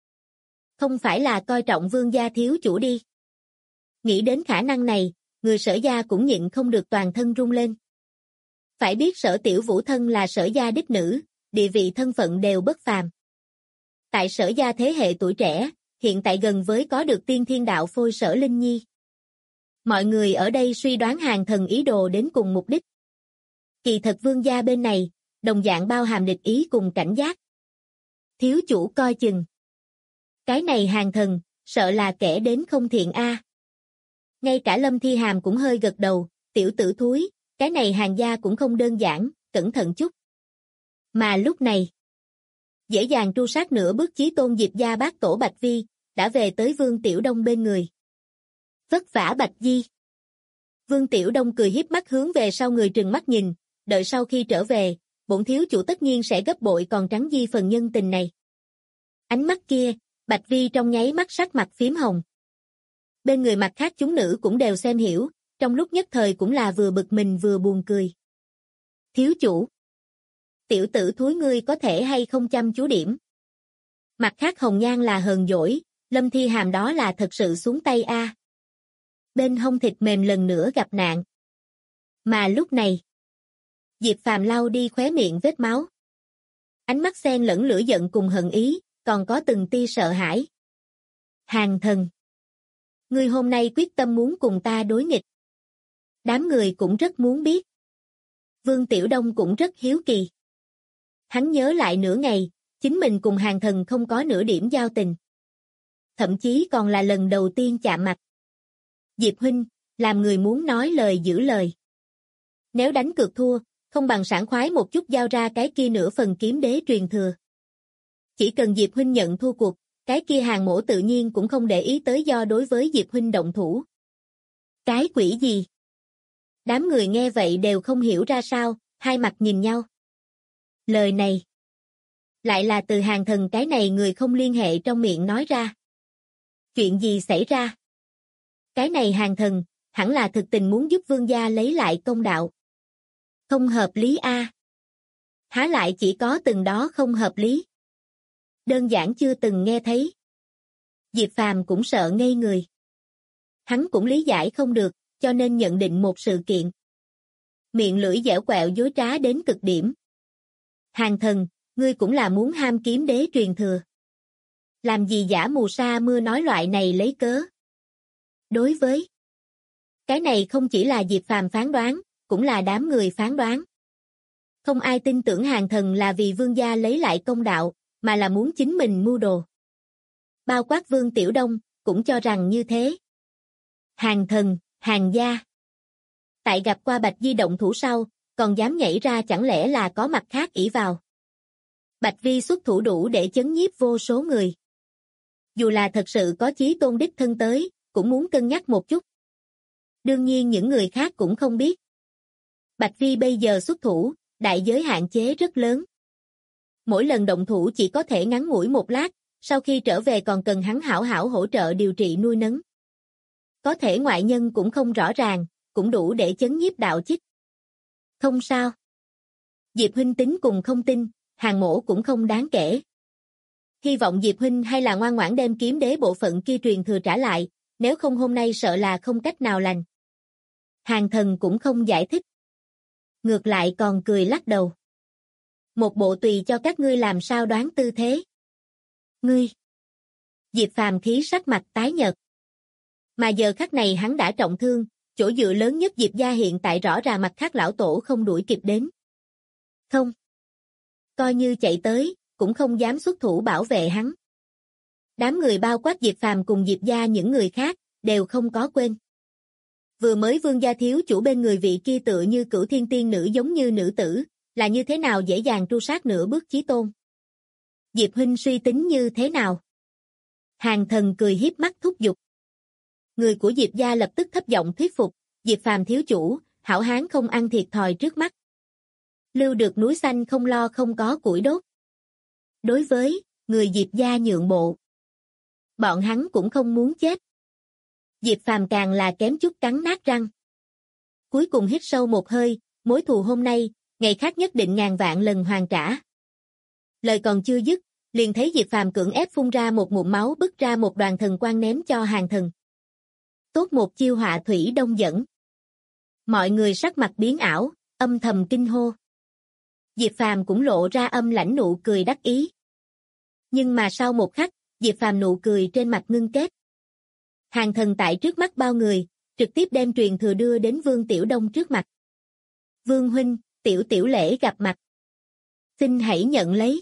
Không phải là coi trọng Vương gia thiếu chủ đi. Nghĩ đến khả năng này, người Sở gia cũng nhịn không được toàn thân run lên. Phải biết Sở Tiểu Vũ thân là Sở gia đích nữ, địa vị thân phận đều bất phàm. Tại Sở gia thế hệ tuổi trẻ, hiện tại gần với có được tiên thiên đạo phôi Sở Linh Nhi. Mọi người ở đây suy đoán Hàn Thần ý đồ đến cùng mục đích. Kỳ thật Vương gia bên này, đồng dạng bao hàm địch ý cùng cảnh giác. Thiếu chủ coi chừng. Cái này Hàn Thần, sợ là kẻ đến không thiện a. Ngay cả Lâm Thi Hàm cũng hơi gật đầu, tiểu tử thúi, cái này Hàn gia cũng không đơn giản, cẩn thận chút. Mà lúc này, dễ dàng tru sát nửa bước chí tôn Diệp gia bác tổ Bạch Vi, đã về tới Vương Tiểu Đông bên người. Vất vả Bạch Di. Vương Tiểu Đông cười hiếp mắt hướng về sau người trừng mắt nhìn, đợi sau khi trở về, bổn thiếu chủ tất nhiên sẽ gấp bội còn trắng di phần nhân tình này. Ánh mắt kia, Bạch Vi trong nháy mắt sắc mặt phím hồng. Bên người mặt khác chúng nữ cũng đều xem hiểu, trong lúc nhất thời cũng là vừa bực mình vừa buồn cười. Thiếu chủ. Tiểu tử thúi ngươi có thể hay không chăm chú điểm. Mặt khác Hồng Nhan là hờn dỗi, Lâm Thi Hàm đó là thật sự xuống tay a. Bên hông thịt mềm lần nữa gặp nạn. Mà lúc này, Diệp Phàm lau đi khóe miệng vết máu. Ánh mắt xen lẫn lửa giận cùng hận ý, còn có từng tia sợ hãi. Hàn Thần. Ngươi hôm nay quyết tâm muốn cùng ta đối nghịch. Đám người cũng rất muốn biết. Vương Tiểu Đông cũng rất hiếu kỳ. Hắn nhớ lại nửa ngày, chính mình cùng Hàn Thần không có nửa điểm giao tình. Thậm chí còn là lần đầu tiên chạm mặt. Diệp huynh, làm người muốn nói lời giữ lời. Nếu đánh cược thua, không bằng sảng khoái một chút giao ra cái kia nửa phần kiếm đế truyền thừa. Chỉ cần Diệp huynh nhận thua cuộc, cái kia Hàn mỗ tự nhiên cũng không để ý tới do đối với Diệp huynh động thủ. Cái quỷ gì? Đám người nghe vậy đều không hiểu ra sao, hai mặt nhìn nhau. Lời này lại là từ Hàn Thần cái này người không liên hệ trong miệng nói ra. Chuyện gì xảy ra? Cái này Hàn Thần, hẳn là thực tình muốn giúp Vương gia lấy lại công đạo. Không hợp lý a. Há lại chỉ có từng đó không hợp lý. Đơn giản chưa từng nghe thấy. Diệp Phàm cũng sợ ngây người. Hắn cũng lý giải không được, cho nên nhận định một sự kiện. Miệng lưỡi dẻo quẹo dối trá đến cực điểm. Hàn Thần, ngươi cũng là muốn ham kiếm đế truyền thừa. Làm gì giả mù sa mưa nói loại này lấy cớ. Đối với cái này không chỉ là Diệp Phàm phán đoán, cũng là đám người phán đoán. Không ai tin tưởng Hàn Thần là vì Vương gia lấy lại công đạo, mà là muốn chính mình mưu đồ. Bao quát Vương Tiểu Đông, cũng cho rằng như thế. Hàn Thần, Hàn gia. Tại gặp qua Bạch Di động thủ sau, còn dám nhảy ra chẳng lẽ là có mặt khác ỷ vào. Bạch Vi xuất thủ đủ để chấn nhiếp vô số người. Dù là thật sự có chí tôn đích thân tới, cũng muốn cân nhắc một chút. Đương nhiên những người khác cũng không biết. Bạch Vi bây giờ xuất thủ, đại giới hạn chế rất lớn. Mỗi lần động thủ chỉ có thể ngắn ngủi một lát, sau khi trở về còn cần hắn hảo hảo hỗ trợ điều trị nuôi nấng. Có thể ngoại nhân cũng không rõ ràng, cũng đủ để chấn nhiếp đạo chích. Không sao. Diệp huynh tính cùng không tin, Hàn mỗ cũng không đáng kể. Hy vọng Diệp huynh hay là ngoan ngoãn đem kiếm đế bộ phận kia truyền thừa trả lại, nếu không hôm nay sợ là không cách nào lành. Hàn Thần cũng không giải thích. Ngược lại còn cười lắc đầu. Một bộ tùy cho các ngươi làm sao đoán tư thế. Ngươi. Diệp Phàm khí sắc mặt tái nhợt. Mà giờ khắc này hắn đã trọng thương, chỗ dựa lớn nhất Diệp gia hiện tại rõ ràng mặt khác lão tổ không đuổi kịp đến. Không. Coi như chạy tới, cũng không dám xuất thủ bảo vệ hắn. Đám người bao quát Diệp Phàm cùng Diệp gia những người khác, đều không có quên. Vừa mới Vương gia thiếu chủ bên người vị kia tựa như Cửu Thiên tiên nữ giống như nữ tử, là như thế nào dễ dàng tru sát nửa bước chí tôn. Diệp huynh suy tính như thế nào? Hàn Thần cười hiếp mắt thúc giục. Người của Diệp gia lập tức thấp giọng thuyết phục, Diệp Phàm thiếu chủ, hảo hán không ăn thiệt thòi trước mắt. Lưu được núi xanh không lo không có củi đốt. Đối với người Diệp gia nhượng bộ, bọn hắn cũng không muốn chết. Diệp Phàm càng là kém chút cắn nát răng. Cuối cùng hít sâu một hơi, mối thù hôm nay, ngày khác nhất định ngàn vạn lần hoàn trả. Lời còn chưa dứt, liền thấy Diệp Phàm cưỡng ép phun ra một ngụm máu bứt ra một đoàn thần quang ném cho Hàn Thần. Tốt một chiêu họa thủy đông dẫn. Mọi người sắc mặt biến ảo, âm thầm kinh hô. Diệp Phàm cũng lộ ra âm lãnh nụ cười đắc ý. Nhưng mà sau một khắc, Diệp Phàm nụ cười trên mặt ngưng kết. Hàn Thần tại trước mắt bao người, trực tiếp đem truyền thừa đưa đến Vương Tiểu Đông trước mặt. Vương huynh, tiểu tiểu lễ gặp mặt. Xin hãy nhận lấy.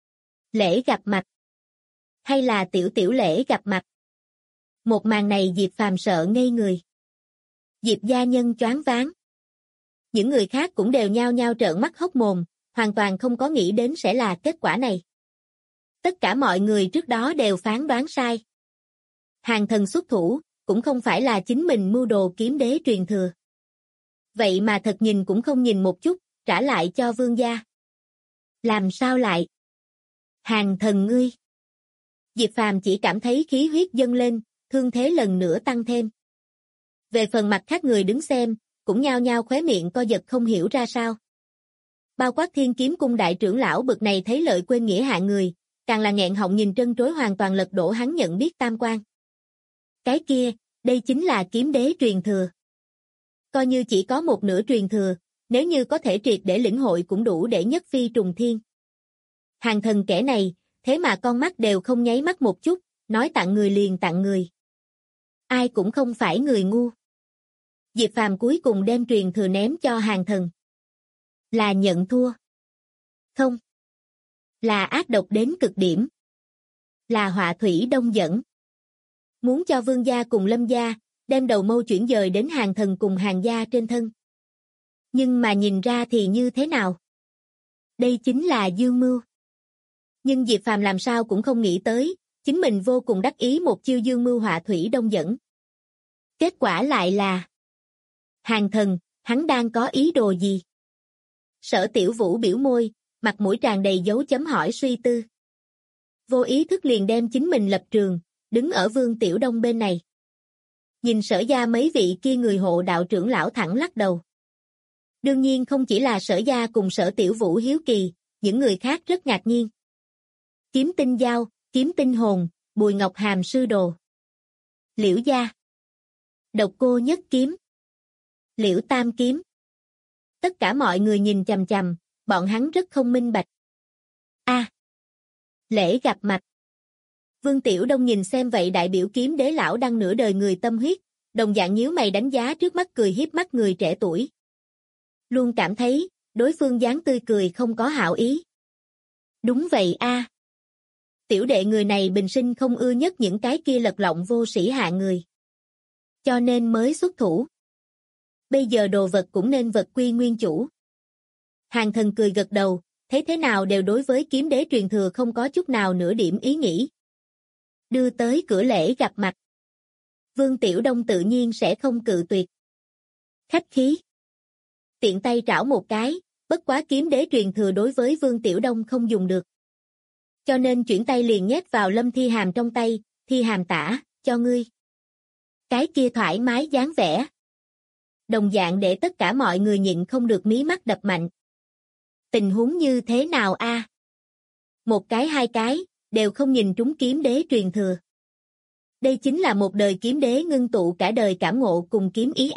Lễ gặp mặt. Hay là tiểu tiểu lễ gặp mặt. Một màn này Diệp Phàm sợ ngây người. Diệp gia nhân choáng váng. Những người khác cũng đều nhao nhao trợn mắt hốc mồm, hoàn toàn không có nghĩ đến sẽ là kết quả này. Tất cả mọi người trước đó đều phán đoán sai. Hàn Thần xuất thủ, cũng không phải là chính mình mưu đồ kiếm đế truyền thừa. Vậy mà thật nhìn cũng không nhìn một chút, trả lại cho vương gia. Làm sao lại? Hàn Thần ngươi. Diệp Phàm chỉ cảm thấy khí huyết dâng lên, thương thế lần nữa tăng thêm. Về phần mặt khác người đứng xem, cũng nhao nhao khóe miệng co giật không hiểu ra sao. Bao quát Thiên Kiếm Cung đại trưởng lão bực này thấy lợi quên nghĩa hạng người, càng là nghẹn họng nhìn trân trối hoàn toàn lật đổ hắn nhận biết tam quan. Cái kia, đây chính là kiếm đế truyền thừa. Coi như chỉ có một nửa truyền thừa, nếu như có thể triệt để lĩnh hội cũng đủ để nhất phi trùng thiên. Hàn Thần kẻ này, thế mà con mắt đều không nháy mắt một chút, nói tặng người liền tặng người. Ai cũng không phải người ngu. Diệp Phàm cuối cùng đem truyền thừa ném cho Hàn Thần. Là nhận thua. Không. Là ác độc đến cực điểm. Là họa thủy đông dẫn. Muốn cho Vương gia cùng Lâm gia, đem đầu mâu chuyển dời đến Hàn Thần cùng Hàn gia trên thân. Nhưng mà nhìn ra thì như thế nào? Đây chính là dương mưu. Nhưng Diệp Phàm làm sao cũng không nghĩ tới, chính mình vô cùng đắc ý một chiêu dương mưu họa thủy đông dẫn. Kết quả lại là Hàn Thần, hắn đang có ý đồ gì? Sở Tiểu Vũ biểu môi, mặt mũi tràn đầy dấu chấm hỏi suy tư. Vô ý thức liền đem chính mình lập trường, đứng ở Vương Tiểu Đông bên này. Nhìn Sở gia mấy vị kia người hộ đạo trưởng lão thẳng lắc đầu. Đương nhiên không chỉ là Sở gia cùng Sở Tiểu Vũ hiếu kỳ, những người khác rất ngạc nhiên. Kiếm Tinh Giao, Kiếm Tinh Hồn, Bùi Ngọc Hàm sư đồ. Liễu gia. Độc Cô Nhất Kiếm. Liễu Tam Kiếm. Tất cả mọi người nhìn chằm chằm, bọn hắn rất không minh bạch. Lễ gặp mặt. Vương Tiểu Đông nhìn xem vậy đại biểu kiếm đế lão đang nửa đời người tâm huyết, đồng dạng nhíu mày đánh giá trước mắt cười hiếp mắt người trẻ tuổi. Luôn cảm thấy, đối phương dáng tươi cười không có hảo ý. Đúng vậy Tiểu đệ người này bình sinh không ưa nhất những cái kia lật lọng vô sĩ hạ người. Cho nên mới xuất thủ. Bây giờ đồ vật cũng nên vật quy nguyên chủ. Hàn Thần cười gật đầu, thấy thế nào đều đối với kiếm đế truyền thừa không có chút nào nửa điểm ý nghĩ. Đưa tới cửa lễ gặp mặt. Vương Tiểu Đông tự nhiên sẽ không cự tuyệt. Khách khí. Tiện tay trảo một cái, bất quá kiếm đế truyền thừa đối với Vương Tiểu Đông không dùng được. Cho nên chuyển tay liền nhét vào Lâm Thi Hàm trong tay, Thi Hàm tả, cho ngươi. Cái kia thoải mái dáng vẻ. Đồng dạng để tất cả mọi người nhịn không được mí mắt đập mạnh. Tình huống như thế nào Một cái hai cái, đều không nhìn trúng kiếm đế truyền thừa. Đây chính là một đời kiếm đế ngưng tụ cả đời cảm ngộ cùng kiếm ý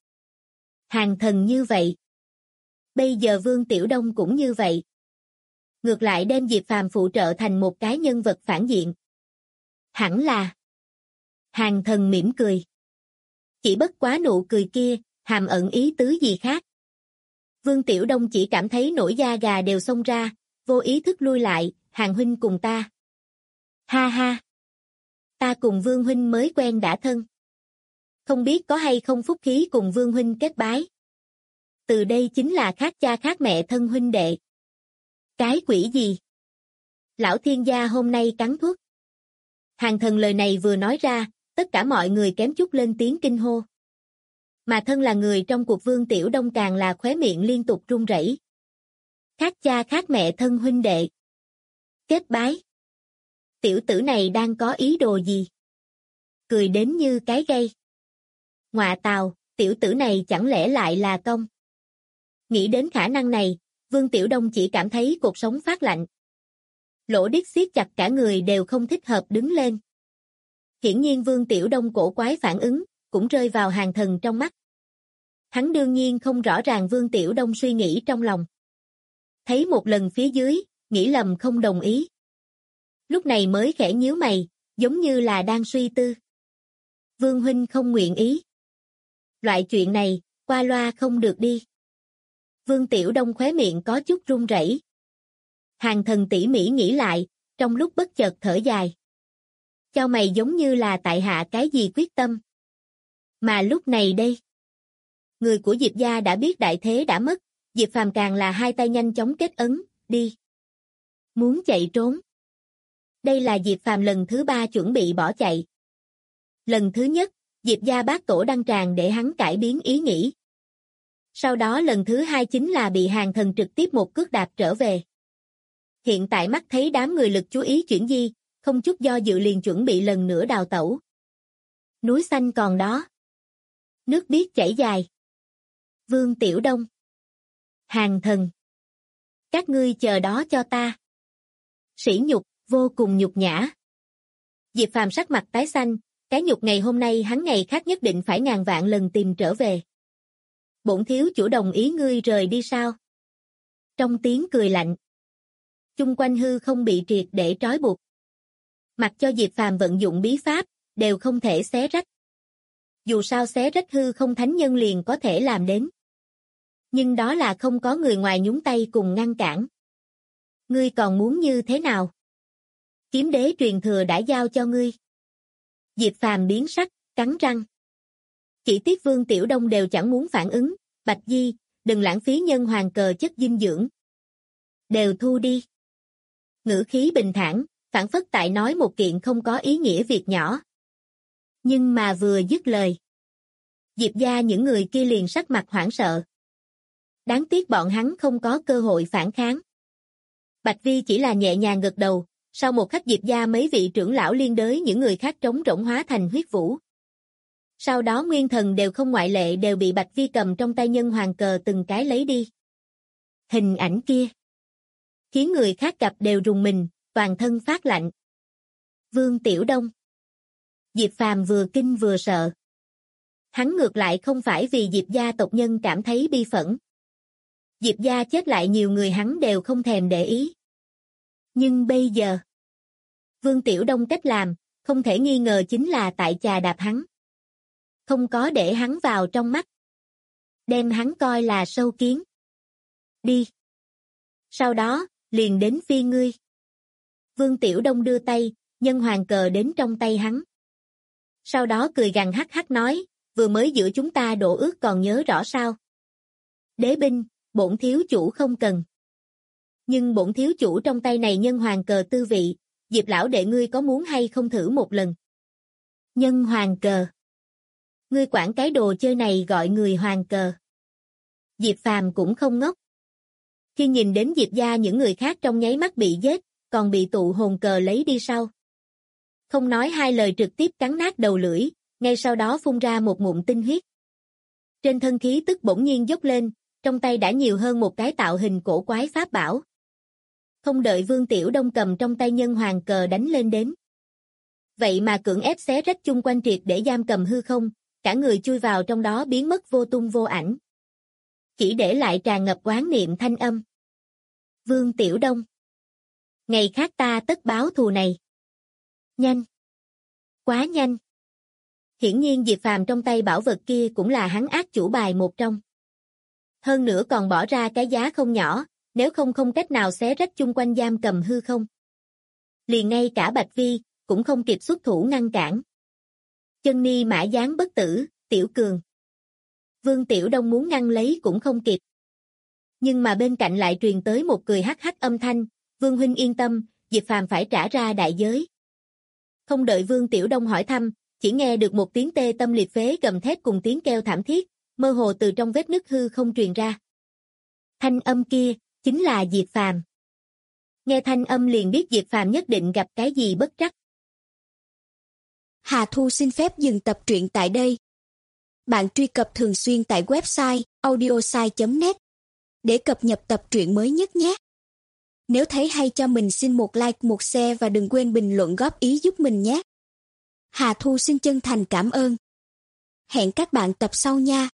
Hàn Thần như vậy. Bây giờ Vương Tiểu Đông cũng như vậy. Ngược lại đem Diệp Phàm phụ trợ thành một cái nhân vật phản diện. Hẳn là. Hàn Thần mỉm cười. Chỉ bất quá nụ cười kia, hàm ẩn ý tứ gì khác. Vương Tiểu Đông chỉ cảm thấy nổi da gà đều xông ra, vô ý thức lui lại, Hàn huynh cùng ta. Ha ha. Ta cùng Vương huynh mới quen đã thân. Không biết có hay không phúc khí cùng Vương huynh kết bái. Từ đây chính là khác cha khác mẹ thân huynh đệ. Cái quỷ gì? Lão thiên gia hôm nay cắn thuốc. Hàn Thần lời này vừa nói ra, tất cả mọi người kém chút lên tiếng kinh hô. Mà thân là người trong cuộc Vương Tiểu Đông càng là khóe miệng liên tục run rẩy. Khác cha khác mẹ thân huynh đệ. Kết bái. Tiểu tử này đang có ý đồ gì? Cười đến như cái gây. Ngọa tào, tiểu tử này chẳng lẽ lại là công? Nghĩ đến khả năng này, Vương Tiểu Đông chỉ cảm thấy cột sống phát lạnh. Lỗ Điếc siết chặt cả người đều không thích hợp đứng lên. Hiển nhiên Vương Tiểu Đông cổ quái phản ứng, cũng rơi vào Hàn Thần trong mắt. Hắn đương nhiên không rõ ràng Vương Tiểu Đông suy nghĩ trong lòng. Thấy một lần phía dưới, nghĩ lầm không đồng ý. Lúc này mới khẽ nhíu mày, giống như là đang suy tư. Vương huynh không nguyện ý. Loại chuyện này, qua loa không được đi. Vương Tiểu Đông khóe miệng có chút run rẩy. Hàn Thần tỉ mỉ nghĩ lại, trong lúc bất chợt thở dài. Chau mày giống như là tại hạ cái gì quyết tâm. Mà lúc này đây, người của Diệp gia đã biết đại thế đã mất, Diệp Phàm càng là hai tay nhanh chóng kết ấn, đi. Muốn chạy trốn. Đây là Diệp Phàm lần thứ 3 chuẩn bị bỏ chạy. Lần thứ nhất, Diệp gia bác tổ đăng tràng để hắn cải biến ý nghĩ. Sau đó lần thứ 2 chính là bị Hàn Thần trực tiếp một cước đạp trở về. Hiện tại mắt thấy đám người lực chú ý chuyển di, không chút do dự liền chuẩn bị lần nữa đào tẩu. Núi xanh còn đó. Nước biếc chảy dài. Vương Tiểu Đông. Hàn Thần. Các ngươi chờ đó cho ta. Sỉ nhục, vô cùng nhục nhã. Diệp Phàm sắc mặt tái xanh, cái nhục ngày hôm nay hắn ngày khác nhất định phải ngàn vạn lần tìm trở về. Bổn thiếu chủ đồng ý ngươi rời đi sao? Trong tiếng cười lạnh. Chung quanh hư không bị triệt để trói buộc. Mặc cho Diệp Phàm vận dụng bí pháp, đều không thể xé rách. Dù sao xé rách hư không thánh nhân liền có thể làm đến. Nhưng đó là không có người ngoài nhúng tay cùng ngăn cản. Ngươi còn muốn như thế nào? Kiếm đế truyền thừa đã giao cho ngươi. Diệp Phàm biến sắc, cắn răng. Chỉ tiếc Vương Tiểu Đông đều chẳng muốn phản ứng. Bạch Di, đừng lãng phí nhân hoàng cờ chất dinh dưỡng. Đều thu đi. Ngữ khí bình thản, phản phất tại nói một kiện không có ý nghĩa việc nhỏ. Nhưng mà vừa dứt lời. Diệp gia những người kia liền sắc mặt hoảng sợ. Đáng tiếc bọn hắn không có cơ hội phản kháng. Bạch Vi chỉ là nhẹ nhàng gật đầu, sau một khắc Diệp gia mấy vị trưởng lão liên đới những người khác trống rỗng hóa thành huyết vũ. Sau đó nguyên thần đều không ngoại lệ đều bị Bạch Vi cầm trong tay nhân hoàng cờ từng cái lấy đi. Hình ảnh kia khiến người khác gặp đều rùng mình, toàn thân phát lạnh. Vương Tiểu Đông. Diệp Phàm vừa kinh vừa sợ. Hắn ngược lại không phải vì Diệp gia tộc nhân cảm thấy bi phẫn. Diệp gia chết lại nhiều người hắn đều không thèm để ý. Nhưng bây giờ, Vương Tiểu Đông cách làm, không thể nghi ngờ chính là tại chà đạp hắn. Không có để hắn vào trong mắt. Đem hắn coi là sâu kiến. Đi. Sau đó, liền đến phi ngươi. Vương Tiểu Đông đưa tay, nhân hoàng cờ đến trong tay hắn. Sau đó cười gằn hắc hắc nói, vừa mới giữa chúng ta đổ ước còn nhớ rõ sao. Đế binh, bổn thiếu chủ không cần. Nhưng bổn thiếu chủ trong tay này nhân hoàng cờ tư vị, Diệp lão đệ ngươi có muốn hay không thử một lần? Nhân hoàng cờ. Ngươi quản cái đồ chơi này gọi người hoàng cờ. Diệp Phàm cũng không ngốc. Khi nhìn đến Diệp gia những người khác trong nháy mắt bị giết, còn bị tụ hồn cờ lấy đi sau. Không nói hai lời trực tiếp cắn nát đầu lưỡi, ngay sau đó phun ra một ngụm tinh huyết. Trên thân khí tức bỗng nhiên dốc lên, trong tay đã nhiều hơn một cái tạo hình cổ quái pháp bảo. Không đợi Vương Tiểu Đông cầm trong tay nhân hoàng cờ đánh lên đến. Vậy mà cưỡng ép xé rách chung quanh triệt để giam cầm hư không, cả người chui vào trong đó biến mất vô tung vô ảnh. Chỉ để lại tràn ngập oán niệm thanh âm. Vương Tiểu Đông. Ngày khác ta tất báo thù này. Nhanh. Quá nhanh. Hiển nhiên Diệp Phàm trong tay bảo vật kia cũng là hắn ác chủ bài một trong. Hơn nữa còn bỏ ra cái giá không nhỏ, nếu không cách nào xé rách chung quanh giam cầm hư không. Liền ngay cả Bạch Vi, cũng không kịp xuất thủ ngăn cản. Chân ni mã giáng bất tử, Tiểu Cường. Vương Tiểu Đông muốn ngăn lấy cũng không kịp. Nhưng mà bên cạnh lại truyền tới một cười hắc hắc âm thanh, Vương huynh yên tâm, Diệp Phàm phải trả ra đại giới. Không đợi Vương Tiểu Đông hỏi thăm, chỉ nghe được một tiếng tê tâm liệt phế gầm thét cùng tiếng kêu thảm thiết, mơ hồ từ trong vết nứt hư không truyền ra. Thanh âm kia, chính là Diệp Phàm. Nghe thanh âm liền biết Diệp Phàm nhất định gặp cái gì bất trắc. Hà Thu xin phép dừng tập truyện tại đây. Bạn truy cập thường xuyên tại website audiosai.net để cập nhật tập truyện mới nhất nhé. Nếu thấy hay cho mình xin một like, một share và đừng quên bình luận góp ý giúp mình nhé. Hà Thu xin chân thành cảm ơn. Hẹn các bạn tập sau nha.